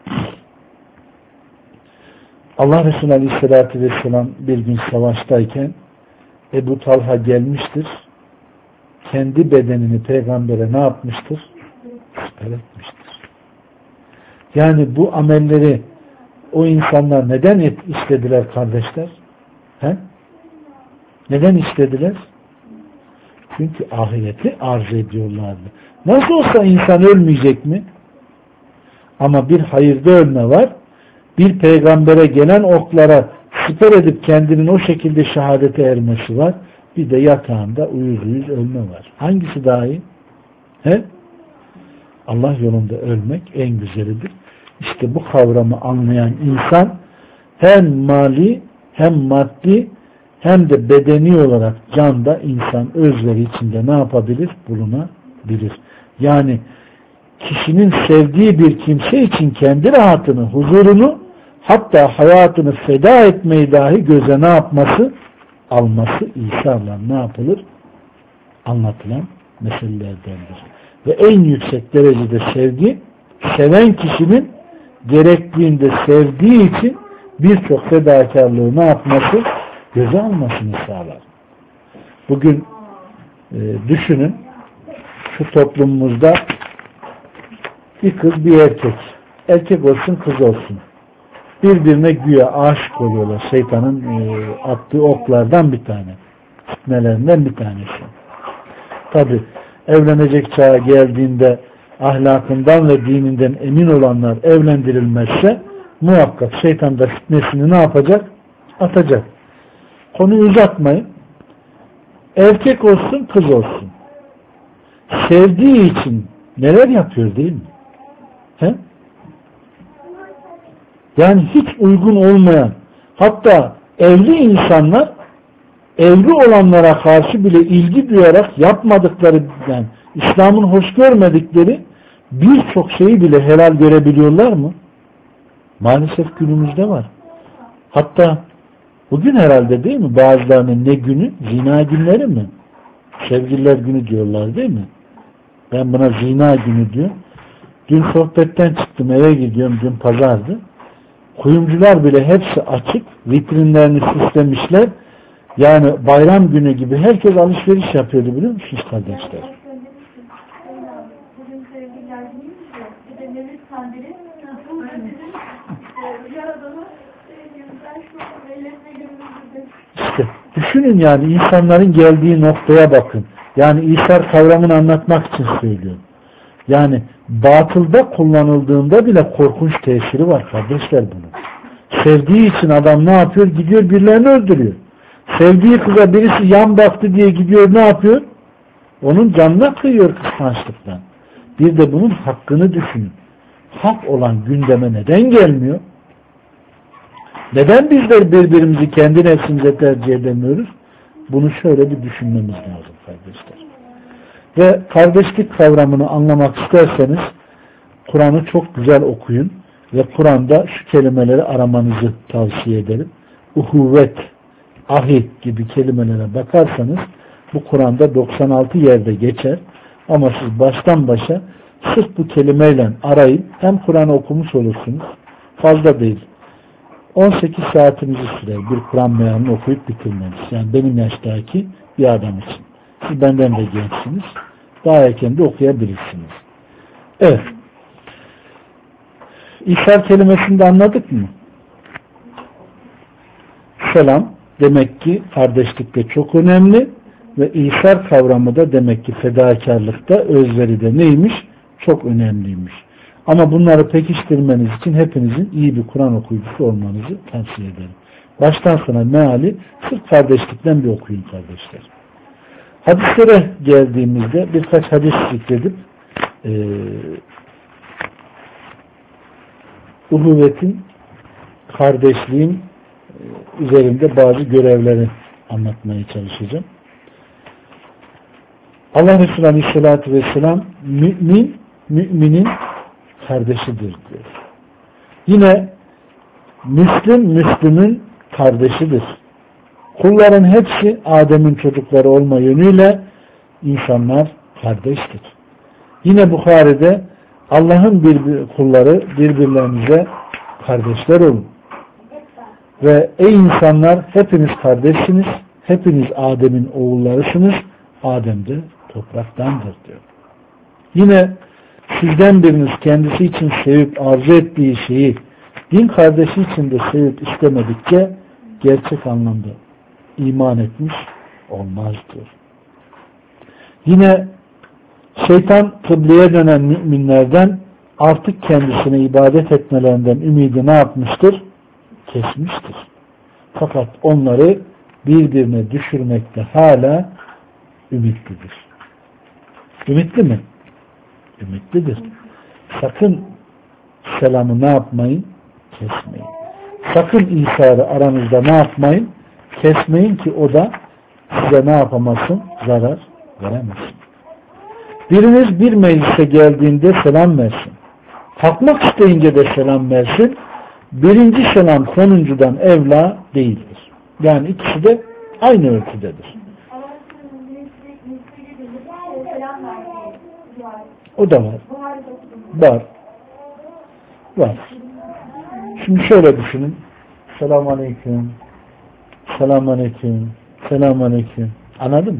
Allah Resulü Aleyhisselatü Vesselam bir gün savaştayken Ebu Talha gelmiştir. Kendi bedenini peygambere ne yapmıştır? Siper etmiştir. Yani bu amelleri o insanlar neden et, istediler kardeşler? He? Neden istediler? Çünkü ahireti arz ediyorlardı. Nasıl olsa insan ölmeyecek mi? Ama bir hayırda ölme var. Bir peygambere gelen oklara siper edip kendinin o şekilde şehadete ermesi var. Bir de yatağında uyuz uyuz ölme var. Hangisi daha iyi? He? Allah yolunda ölmek en güzelidir. İşte bu kavramı anlayan insan hem mali hem maddi hem de bedeni olarak canda insan özveri içinde ne yapabilir? Bulunabilir. Yani kişinin sevdiği bir kimse için kendi rahatını, huzurunu, hatta hayatını feda etmeyi dahi göze ne yapması? Alması İsa'la ne yapılır? Anlatılan meselelerdendir. Ve en yüksek derecede sevgi, seven kişinin gerektiğinde sevdiği için birçok fedakarlığı ne yapması? Göze almasını sağlar. Bugün e, düşünün, şu toplumumuzda bir kız bir erkek, erkek olsun kız olsun, birbirine güya aşık oluyorlar. Şeytanın e, attığı oklardan bir tane, fitnelerinden bir tanesi. Tabi evlenecek çağa geldiğinde ahlakından ve dininden emin olanlar evlendirilmezse muhakkak şeytan da fitnesini ne yapacak? Atacak. Konuyu uzatmayın. Erkek olsun kız olsun. Sevdiği için neler yapıyor değil mi? He? Yani hiç uygun olmayan, hatta evli insanlar evli olanlara karşı bile ilgi duyarak yapmadıkları, yani İslam'ın hoş görmedikleri birçok şeyi bile helal görebiliyorlar mı? Maalesef günümüzde var. Hatta bugün herhalde değil mi? Bazılarının ne günü? Zina günleri mi? Sevgililer günü diyorlar değil mi? Ben buna zina günü diyor. Dün sohbetten çıktım, eve gidiyorum, dün pazardı. Kuyumcular bile hepsi açık, vitrinlerini süslemişler. Yani bayram günü gibi herkes alışveriş yapıyordu, biliyor musunuz kardeşler?
Bugün sevgililer günü bir de Mevlid Kandili Yaradan'ı ben şu ellerine günümüzde.
İşte düşünün, yani insanların geldiği noktaya bakın. Yani İsa kavramını anlatmak için söylüyorum. Yani batılda kullanıldığında bile korkunç tesiri var kardeşler bunun. Sevdiği için adam ne yapıyor? Gidiyor birilerini öldürüyor. Sevdiği kıza birisi yan baktı diye gidiyor ne yapıyor? Onun canına kıyıyor kıskançlıktan. Bir de bunun hakkını düşünün. Hak olan gündeme neden gelmiyor? Neden bizler birbirimizi kendi nefsimize tercih edemiyoruz? Bunu şöyle bir düşünmemiz lazım kardeşler. Ve kardeşlik kavramını anlamak isterseniz Kur'an'ı çok güzel okuyun ve Kur'an'da şu kelimeleri aramanızı tavsiye ederim. Uhuvvet, ahit gibi kelimelere bakarsanız bu Kur'an'da doksan altı yerde geçer. Ama siz baştan başa sırf bu kelimeyle arayın, hem Kur'an'ı okumuş olursunuz, fazla değil. on sekiz saatinizi sürer bir Kur'an mealini okuyup bitirmeniz. Yani benim yaştaki bir adam için. Siz benden de gençsiniz. Daha erken de okuyabilirsiniz. Evet. İhsar kelimesini de anladık mı? Selam demek ki kardeşlikte çok önemli ve İhsar kavramı da demek ki fedakarlıkta, özveride neymiş? Çok önemliymiş. Ama bunları pekiştirmeniz için hepinizin iyi bir Kur'an okuyucusu olmanızı tavsiye ederim. Baştan sona meali sırf kardeşlikten bir okuyun kardeşler. Hadislere geldiğimizde birkaç hadis zikredip e, uhuvvetin, kardeşliğin e, üzerinde bazı görevleri anlatmaya çalışacağım. Allah Resulü Aleyhisselatü Vesselam mümin, müminin kardeşidir diyor. Yine Müslüm, Müslüm'ün kardeşidir. Kulların hepsi Adem'in çocukları olma yönüyle insanlar kardeştir. Yine Bukhari'de Allah'ın bir kulları birbirlerinize kardeşler olun. Ve ey insanlar hepiniz kardeşsiniz, hepiniz Adem'in oğullarısınız, Adem de topraktandır diyor. Yine sizden biriniz kendisi için sevip arzu ettiği şeyi din kardeşi için de sevip istemedikçe gerçek anlamda iman etmiş olmaz diyor. Yine şeytan kıbleye dönen müminlerden artık kendisine ibadet etmelerinden ümidi ne yapmıştır? Kesmiştir. Fakat onları birbirine düşürmekte hala ümitlidir. Ümitli mi? Ümitlidir. Sakın selamı ne yapmayın? Kesmeyin. Sakın İsa'yı aranızda ne yapmayın? Kesmeyin ki o da size ne yapamasın? Zarar veremesin. Biriniz bir meclise geldiğinde selam versin. Kalkmak isteyince de selam versin. Birinci selam sonuncudan evla değildir. Yani ikisi de aynı ölçüdedir. O da var. Var. Var. Şimdi şöyle düşünün. Selamun aleyküm. Selamun aleyküm. Selamun aleyküm. Anladın mı?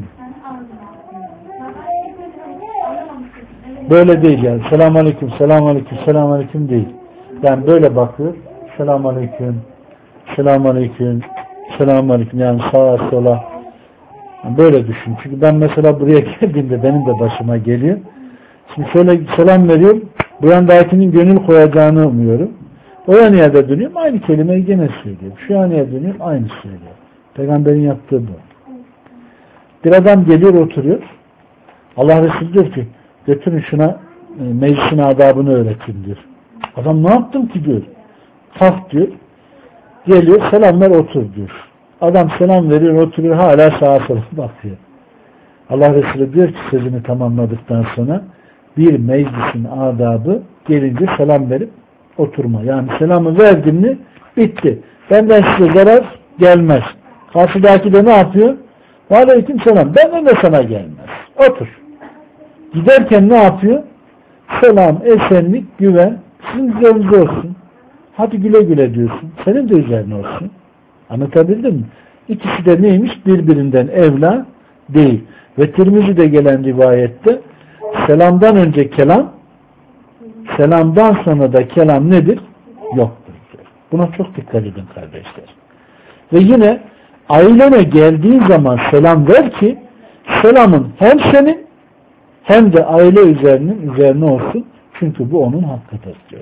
Böyle değil yani. Selamun aleyküm. Selamun aleyküm. Selamun aleyküm değil. Yani böyle bakıyor. Selamun aleyküm. Selamun aleyküm. Selamun aleyküm. Yani sağa sola. Yani böyle düşün. Çünkü ben mesela buraya geldiğimde benim de başıma geliyor. Şimdi şöyle selam veriyorum. Bu yandakinin gönül koyacağını umuyorum. O yanıya da dönüyorum. Aynı kelimeyi gene söylüyorum. Şu yanıya dönüyorum. Aynı söylüyor. Peygamberin yaptığı bu. Bir adam geliyor oturuyor. Allah Resulü diyor ki götürün şuna e, meclisin adabını öğretin diyor. Adam ne yaptım ki diyor. Kalk diyor. Geliyor selamlar otur diyor. Adam selam veriyor oturuyor hala sağa sola bakıyor. Allah Resulü diyor ki sözünü tamamladıktan sonra bir meclisin adabı gelince selam verip oturma. Yani selamı verdin mi bitti. Benden size zarar gelmez. Karşıdaki de ne yapıyor? Aleyküm selam. Benden de sana gelmez. Otur. Giderken ne yapıyor? Selam, esenlik, güven sizin üzerinize olsun. Hadi güle güle diyorsun. Senin de üzerine olsun. Anlatabildim mi? İkisi de neymiş? Birbirinden evla değil. Ve Tirmizi'de gelen rivayette selamdan önce kelam, selamdan sonra da kelam nedir? Yoktur diyor. Buna çok dikkat edin kardeşler. Ve yine ailene geldiğin zaman selam ver ki selamın hem senin hem de aile üzerinin üzerine olsun. Çünkü bu onun hakkıdır diyor.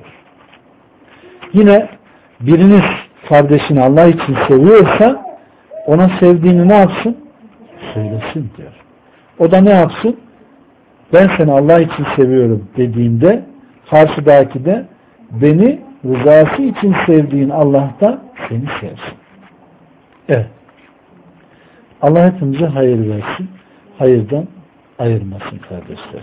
Yine biriniz kardeşini Allah için seviyorsa ona sevdiğini ne yapsın? Söylesin diyor. O da ne yapsın? Ben seni Allah için seviyorum dediğinde karşıdaki de beni rızası için sevdiğin Allah'ta seni sevsin. Evet. Allah hepimize hayır versin. Hayırdan ayırmasın kardeşler.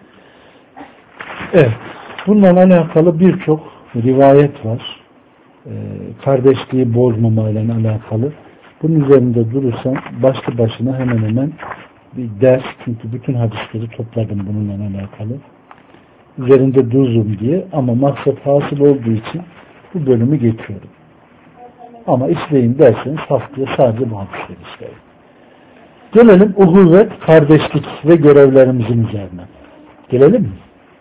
Evet. Bununla alakalı birçok rivayet var. Ee, kardeşliği bozmamayla alakalı. Bunun üzerinde durursan başlı başına hemen hemen bir ders. Çünkü bütün hadisleri topladım bununla alakalı. Üzerinde dururum diye ama maksat hasıl olduğu için bu bölümü geçiyorum. Ama işleyin derseniz haftaya sadece bu hadisleri işleyin. Gelelim uhuvvet, kardeşlik ve görevlerimizin üzerine. Gelelim mi?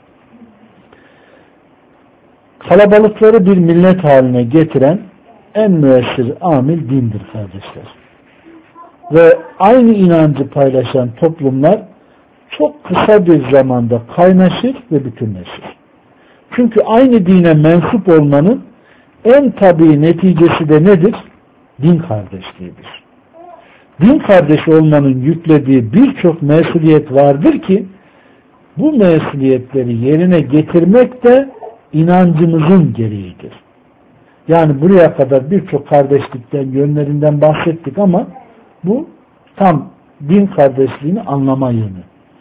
Kalabalıkları bir millet haline getiren en müessir amil dindir kardeşler. Ve aynı inancı paylaşan toplumlar çok kısa bir zamanda kaynaşır ve bütünleşir. Çünkü aynı dine mensup olmanın en tabii neticesi de nedir? Din kardeşliğidir. Din kardeşi olmanın yüklediği birçok mesuliyet vardır ki bu mesuliyetleri yerine getirmek de inancımızın gereğidir. Yani buraya kadar birçok kardeşlikten, yönlerinden bahsettik ama bu tam din kardeşliğini anlama yönü.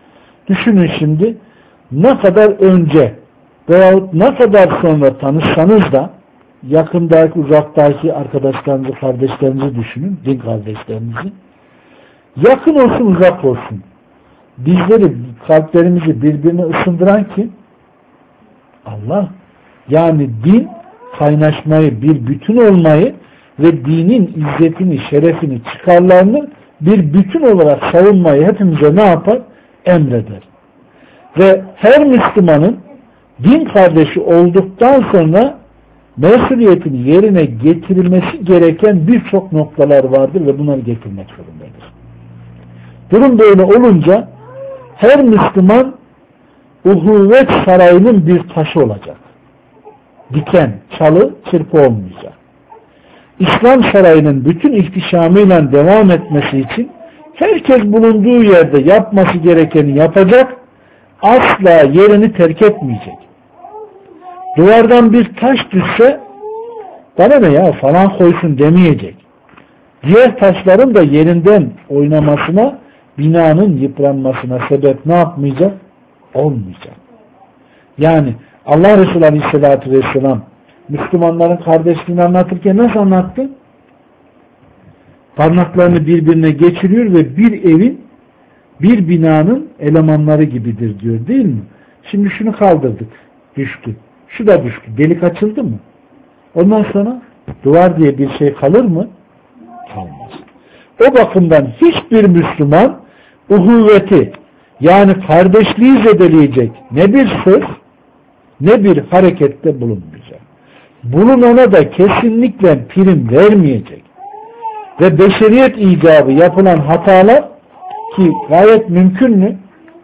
Düşünün şimdi, ne kadar önce veyahut ne kadar sonra tanışsanız da yakındaki, uzaktaki arkadaşlarınızı, kardeşlerinizi düşünün, din kardeşlerinizi. Yakın olsun, uzak olsun. Bizleri, kalplerimizi birbirine ısındıran kim? Allah. Yani din, kaynaşmayı, bir bütün olmayı ve dinin izzetini, şerefini, çıkarlarını bir bütün olarak savunmayı hepimize ne yapar? Emreder. Ve her Müslümanın din kardeşi olduktan sonra mesuliyetini yerine getirilmesi gereken birçok noktalar vardır ve bunları getirmek zorundadır. Durum böyle olunca her Müslüman uhuvvet sarayının bir taşı olacak. Diken, çalı, çırpı olmayacak. İslam sarayının bütün ihtişamıyla devam etmesi için herkes bulunduğu yerde yapması gerekeni yapacak, asla yerini terk etmeyecek. Duvardan bir taş düşse bana ne ya falan koysun demeyecek. Diğer taşların da yerinden oynamasına, binanın yıpranmasına sebep ne yapmayacak? Olmayacak. Yani Allah Resulü Aleyhisselatü Vesselam Müslümanların kardeşliğini anlatırken nasıl anlattı? Parmaklarını birbirine geçiriyor ve bir evin, bir binanın elemanları gibidir diyor, değil mi? Şimdi şunu kaldırdık, düştü. Şu da düştü. Delik açıldı mı? Ondan sonra duvar diye bir şey kalır mı? Kalmaz. O bakımdan hiçbir Müslüman uhuvveti, yani kardeşliği zedeleyecek ne bir söz ne bir harekette bulunmayacak. Bulunana da kesinlikle prim vermeyecek. Ve beşeriyet icabı yapılan hatalar ki gayet mümkün mü?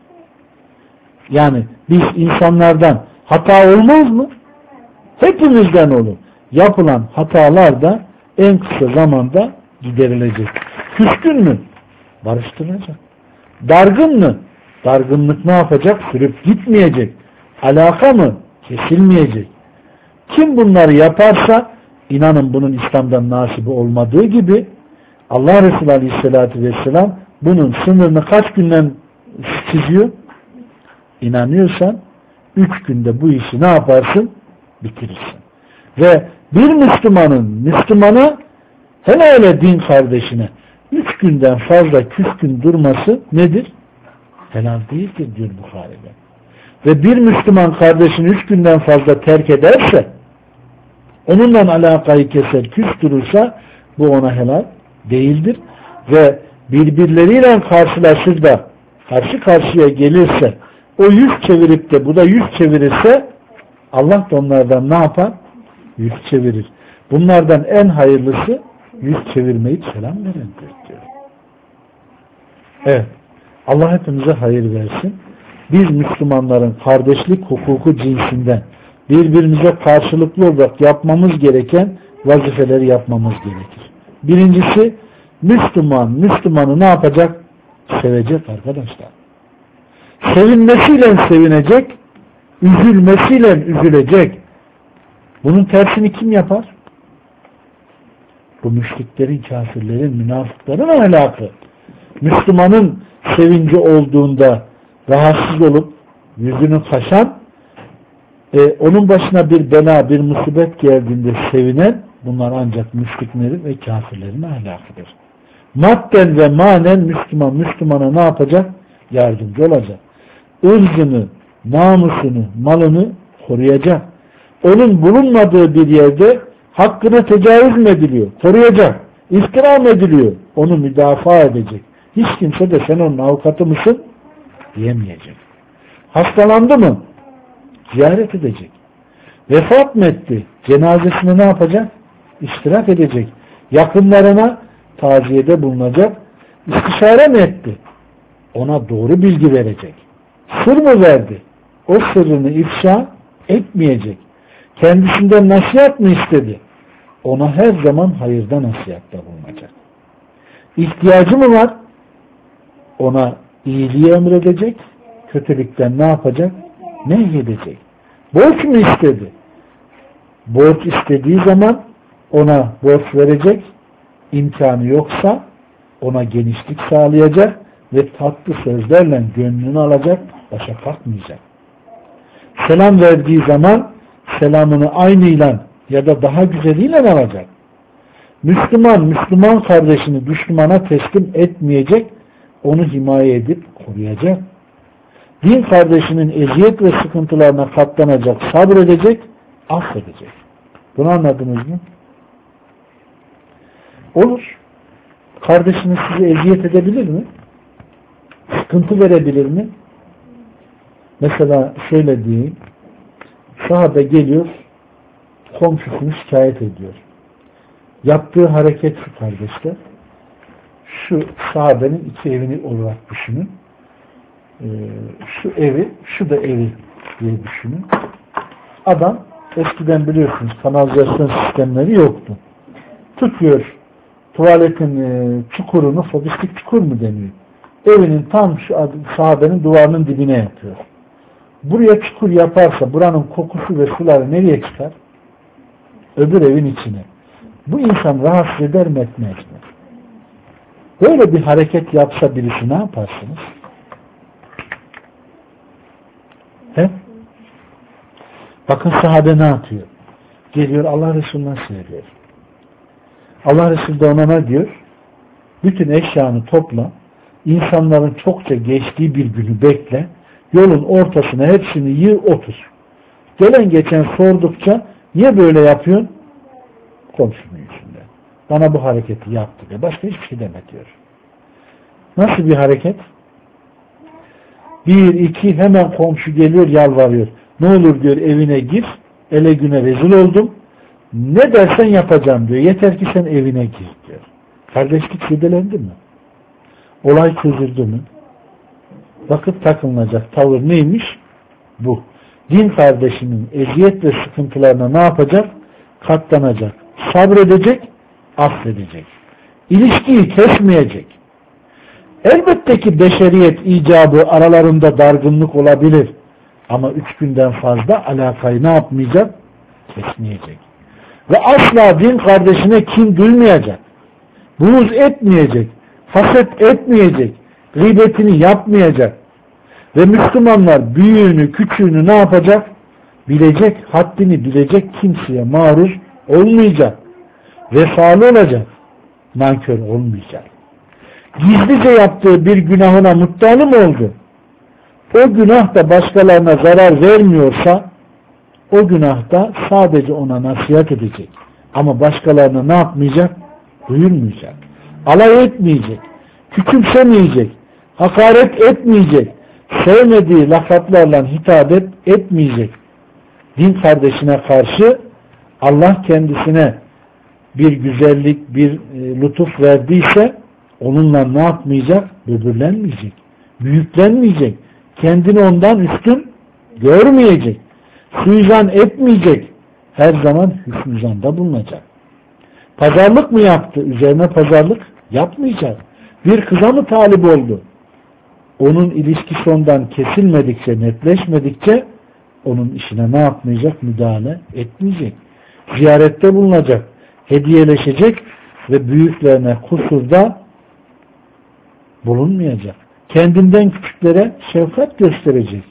Yani biz insanlardan hata olmaz mı? Hepimizden olur. Yapılan hatalar da en kısa zamanda giderilecek. Küskün mü? Barıştırılacak. Dargın mı? Dargınlık ne yapacak? Sürüp gitmeyecek. Alaka mı? Kesilmeyecek. Kim bunları yaparsa inanın bunun İslam'dan nasibi olmadığı gibi Allah Resulü Aleyhisselatü Vesselam bunun sınırını kaç günden çiziyor? İnanıyorsan üç günde bu işi ne yaparsın? Bitirirsin. Ve bir Müslümanın Müslümana, hele hele din kardeşine üç günden fazla küskün durması nedir? Helal değildir diyor Bukhari'de. Ve bir Müslüman kardeşini üç günden fazla terk ederse, onunla alakayı keser, küs durursa bu ona helal değildir. Ve birbirleriyle karşılaşır da karşı karşıya gelirse, o yüz çevirip de bu da yüz çevirirse Allah da onlardan ne yapar? Yüz çevirir. Bunlardan en hayırlısı yüz çevirmeyip selam verendir diyor. Evet. Allah hepimize hayır versin. Biz Müslümanların kardeşlik hukuku cinsinden birbirimize karşılıklı olarak yapmamız gereken vazifeleri yapmamız gerekir. Birincisi, Müslüman, Müslümanı ne yapacak? Sevecek arkadaşlar. Sevinmesiyle sevinecek, üzülmesiyle üzülecek. Bunun tersini kim yapar? Bu müşriklerin, kafirlerin, münafıkların ahlakı. Müslümanın sevinci olduğunda rahatsız olup yüzünü kaşan, e, onun başına bir bela, bir musibet geldiğinde sevinen, bunlar ancak müşriklerin ve kafirlerin ahlakıdır. Madden ve manen Müslüman, Müslümana ne yapacak? Yardımcı olacak. Irzını, namusunu, malını koruyacak. Onun bulunmadığı bir yerde hakkına tecavüz mü ediliyor? Koruyacak. İftira mı ediliyor? Onu müdafaa edecek. Hiç kimse de sen onun avukatı mısın? Diyemeyecek. Hastalandı mı? Ziyaret edecek. Vefat mı etti? Cenazesine ne yapacak? İştirak edecek. Yakınlarına taziyede bulunacak. İstişare mi etti? Ona doğru bilgi verecek. Sır mı verdi? O sırrını ifşa etmeyecek. Kendisinden nasihat mı istedi? Ona her zaman hayırda nasihatta bulunacak. İhtiyacı mı var? Ona iyiliği emredecek. Kötülükten ne yapacak? Nehyedecek. Borç mu istedi? Borç istediği zaman ona borç verecek. İmkanı yoksa ona genişlik sağlayacak ve tatlı sözlerle gönlünü alacak, başa kalkmayacak. Selam verdiği zaman selamını aynıyla ya da daha güzeliyle alacak. Müslüman, Müslüman kardeşini düşmana teslim etmeyecek, onu himaye edip koruyacak. Din kardeşinin eziyet ve sıkıntılarına katlanacak, sabredecek, affedecek. Bunu anladınız mı? Olur. Kardeşiniz sizi eziyet edebilir mi? Sıkıntı verebilir mi? Mesela şöyle diyeyim. Sahabe geliyor, komşusunu şikayet ediyor. Yaptığı hareket şu kardeşler. Şu sahabenin iki evini olarak düşünün. Ee, şu evi, şu da evi diye düşünün. Adam, eskiden biliyorsunuz kanalizasyon sistemleri yoktu. Tutuyor tuvaletin e, çukurunu, fobistik çukur mu deniyor? Evinin tam şu sahabenin duvarının dibine yapıyor. Buraya çukur yaparsa buranın kokusu ve suları nereye çıkar? Öbür evin içine. Bu insan rahatsız eder mi etmez mi? Böyle bir hareket yapsa birisi ne yaparsınız? He? Bakın sahabe ne yapıyor? Geliyor Allah Resulü'ne söylüyor. Allah Resulü de ona ne diyor? Bütün eşyanı topla, insanların çokça geçtiği bir günü bekle, yolun ortasına hepsini yığ otur. Gelen geçen sordukça niye böyle yapıyorsun? Komşunun yüzünden. Bana bu hareketi yaptı diyor. Başka hiçbir şey deme diyor. Nasıl bir hareket? Bir, iki, hemen komşu geliyor, yalvarıyor. Ne olur diyor evine gir, ele güne rezil oldum. Ne dersen yapacağım diyor. Yeter ki sen evine gir diyor. Kardeşlik zedelendi mi? Olay çözüldü mü? Vakit takılınacak tavır neymiş? Bu. Din kardeşinin eziyet ve sıkıntılarına ne yapacak? Katlanacak. Sabredecek, affedecek. İlişkiyi kesmeyecek. Elbette ki beşeriyet icabı aralarında dargınlık olabilir. Ama üç günden fazla alakayı ne yapmayacak? Kesmeyecek. Ve asla din kardeşine kin duymayacak. Buğz etmeyecek. Haset etmeyecek. Gıybetini yapmayacak. Ve Müslümanlar büyüğünü, küçüğünü ne yapacak? Bilecek, haddini bilecek, kimseye maruz olmayacak. Vefalı olacak. Nankör olmayacak. Gizlice yaptığı bir günahına muttali mı oldu? O günah da başkalarına zarar vermiyorsa o günahda sadece ona nasihat edecek. Ama başkalarına ne yapmayacak? Duyurmayacak. Alay etmeyecek. Küçümsemeyecek. Hakaret etmeyecek. Sevmediği lakaplarla hitap et, etmeyecek. Din kardeşine karşı Allah kendisine bir güzellik, bir e, lütuf verdiyse onunla ne yapmayacak? Böbürlenmeyecek. Büyüklenmeyecek. Kendini ondan üstün görmeyecek. Suizan etmeyecek. Her zaman hüsnüzanda bulunacak. Pazarlık mı yaptı? Üzerine pazarlık yapmayacak. Bir kıza mı talip oldu? Onun ilişkisi ondan kesilmedikçe, netleşmedikçe onun işine ne yapmayacak? Müdahale etmeyecek. Ziyarette bulunacak. Hediyeleşecek ve büyüklerine kusurda bulunmayacak. Kendinden küçüklere şefkat gösterecek.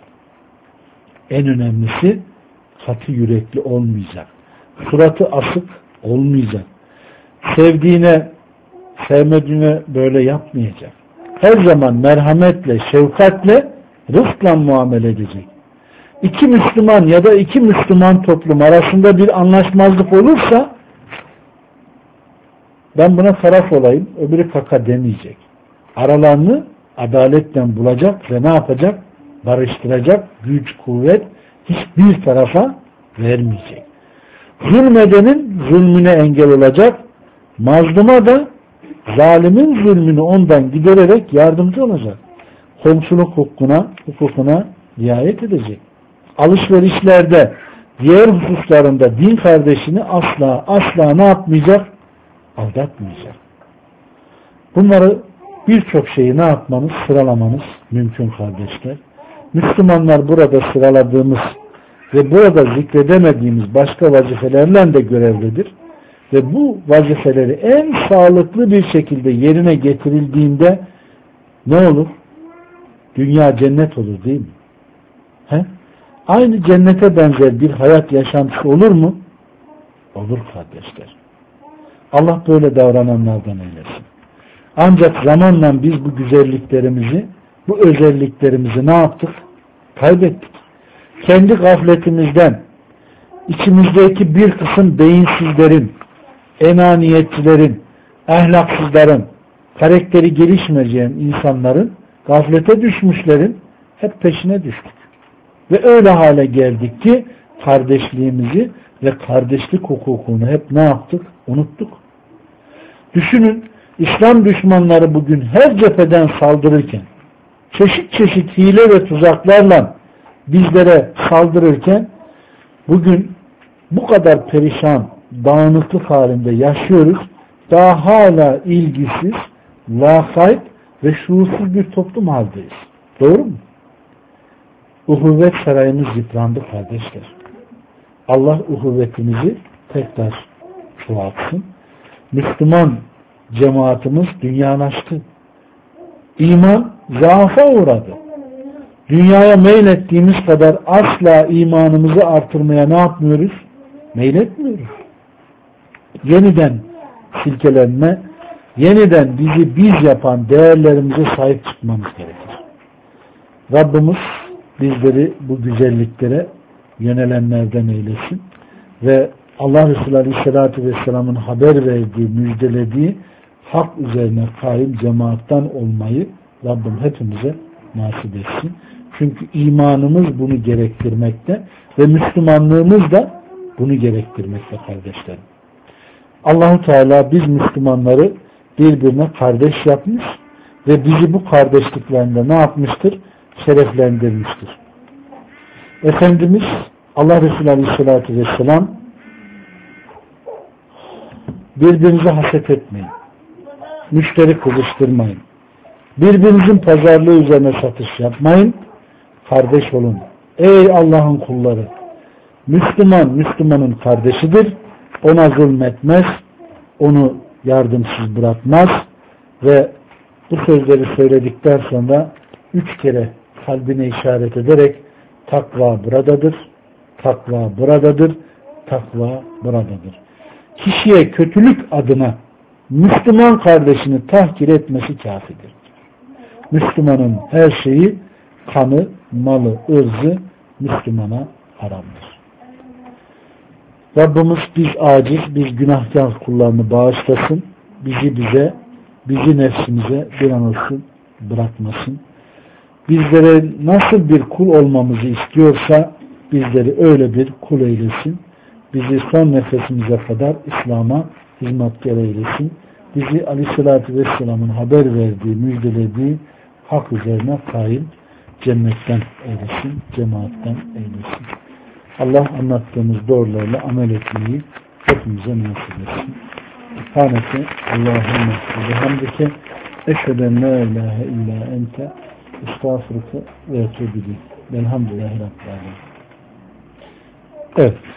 En önemlisi katı yürekli olmayacak. Suratı asık olmayacak. Sevdiğine, sevmediğine böyle yapmayacak. Her zaman merhametle, şefkatle, rıfkla muamele edecek. İki Müslüman ya da iki Müslüman toplum arasında bir anlaşmazlık olursa ben buna taraf olayım, öbürü kaka demeyecek. Aralarını adaletle bulacak ve ne yapacak? Barıştıracak, güç, kuvvet hiçbir tarafa vermeyecek. Zulmedenin zulmüne engel olacak, mazluma da zalimin zulmünü ondan gidererek yardımcı olacak. Komşuluk hukukuna, hukukuna riayet edecek. Alışverişlerde, diğer hususlarında din kardeşini asla asla ne yapmayacak? Aldatmayacak. Bunları birçok şeyi ne yapmanız, sıralamanız mümkün kardeşler. Müslümanlar burada sıraladığımız ve burada zikredemediğimiz başka vazifelerle de görevlidir. Ve bu vazifeleri en sağlıklı bir şekilde yerine getirildiğinde Ne olur? Dünya cennet olur değil mi? He? Aynı cennete benzer bir hayat yaşantısı olur mu? Olur kardeşler. Allah böyle davrananlardan eylesin. Ancak zamanla biz bu güzelliklerimizi, bu özelliklerimizi ne yaptık? Kaybettik. Kendi gafletimizden, içimizdeki bir kısım beyinsizlerin, enaniyetçilerin, ahlaksızların, karakteri gelişmeyen insanların, gaflete düşmüşlerin hep peşine düştük. Ve öyle hale geldik ki kardeşliğimizi ve kardeşlik hukukunu hep ne yaptık? Unuttuk. Düşünün, İslam düşmanları bugün her cepheden saldırırken, çeşit çeşit hile ve tuzaklarla bizlere saldırırken, bugün bu kadar perişan, dağınıklık halinde yaşıyoruz. Daha hala ilgisiz, lakayt ve şuursuz bir toplum haldeyiz. Doğru mu? Uhuvvet sarayımız yıprandı kardeşler. Allah uhuvvetimizi tekrar çoğaltsın. Müslüman cemaatimiz dünyalaştı. İman zaafa uğradı. Dünyaya meylettiğimiz kadar asla imanımızı artırmaya ne yapmıyoruz? Meyletmiyoruz. Yeniden silkelenme, yeniden bizi biz yapan değerlerimize sahip çıkmamız gerekir. Rabbimiz bizleri bu güzelliklere yönelenlerden eylesin ve Allah Resulü Aleyhisselatü Vesselam'ın haber verdiği, müjdelediği hak üzerine kaim cemaattan olmayı Rabbim hepimize nasip etsin. Çünkü imanımız bunu gerektirmekte ve Müslümanlığımız da bunu gerektirmekte kardeşlerim. Allah-u Teala biz Müslümanları birbirine kardeş yapmış ve bizi bu kardeşliklerinde ne yapmıştır? Şereflendirmiştir. Efendimiz Allah Resulü Aleyhisselatü Vesselam birbirinize haset etmeyin. Müşteri kızıştırmayın. Birbirinizin pazarlığı üzerine satış yapmayın. Kardeş olun. Ey Allah'ın kulları! Müslüman, Müslümanın kardeşidir. Ona zulmetmez. Onu yardımsız bırakmaz. Ve bu sözleri söyledikten sonra üç kere kalbine işaret ederek takva buradadır, takva buradadır, takva buradadır. Kişiye kötülük adına Müslüman kardeşini tahkir etmesi kafidir. Müslümanın her şeyi, kanı, malı, ırzı Müslümana haramdır. Rabbimiz biz aciz, biz günahkar kullarını bağışlasın, bizi bize, bizi nefsimize bir an olsun bırakmasın. Bizlere nasıl bir kul olmamızı istiyorsa bizleri öyle bir kul eylesin. Bizi son nefesimize kadar İslam'a hizmetkar eylesin. Bizi Aleyhisselatü Vesselam'ın haber verdiği, müjdelediği hak üzerine kaim cennetten eylesin, cemaatten eylesin. Allah anlattığımız doğrularla amel etmeyi hepimize nasip etsin. Subhaneke Allahümme ve hamdike eşheden la ilahe illa ente estağfurke ve etûbü ileyk. Velhamdülillahi Rabbil âlemin. Evet.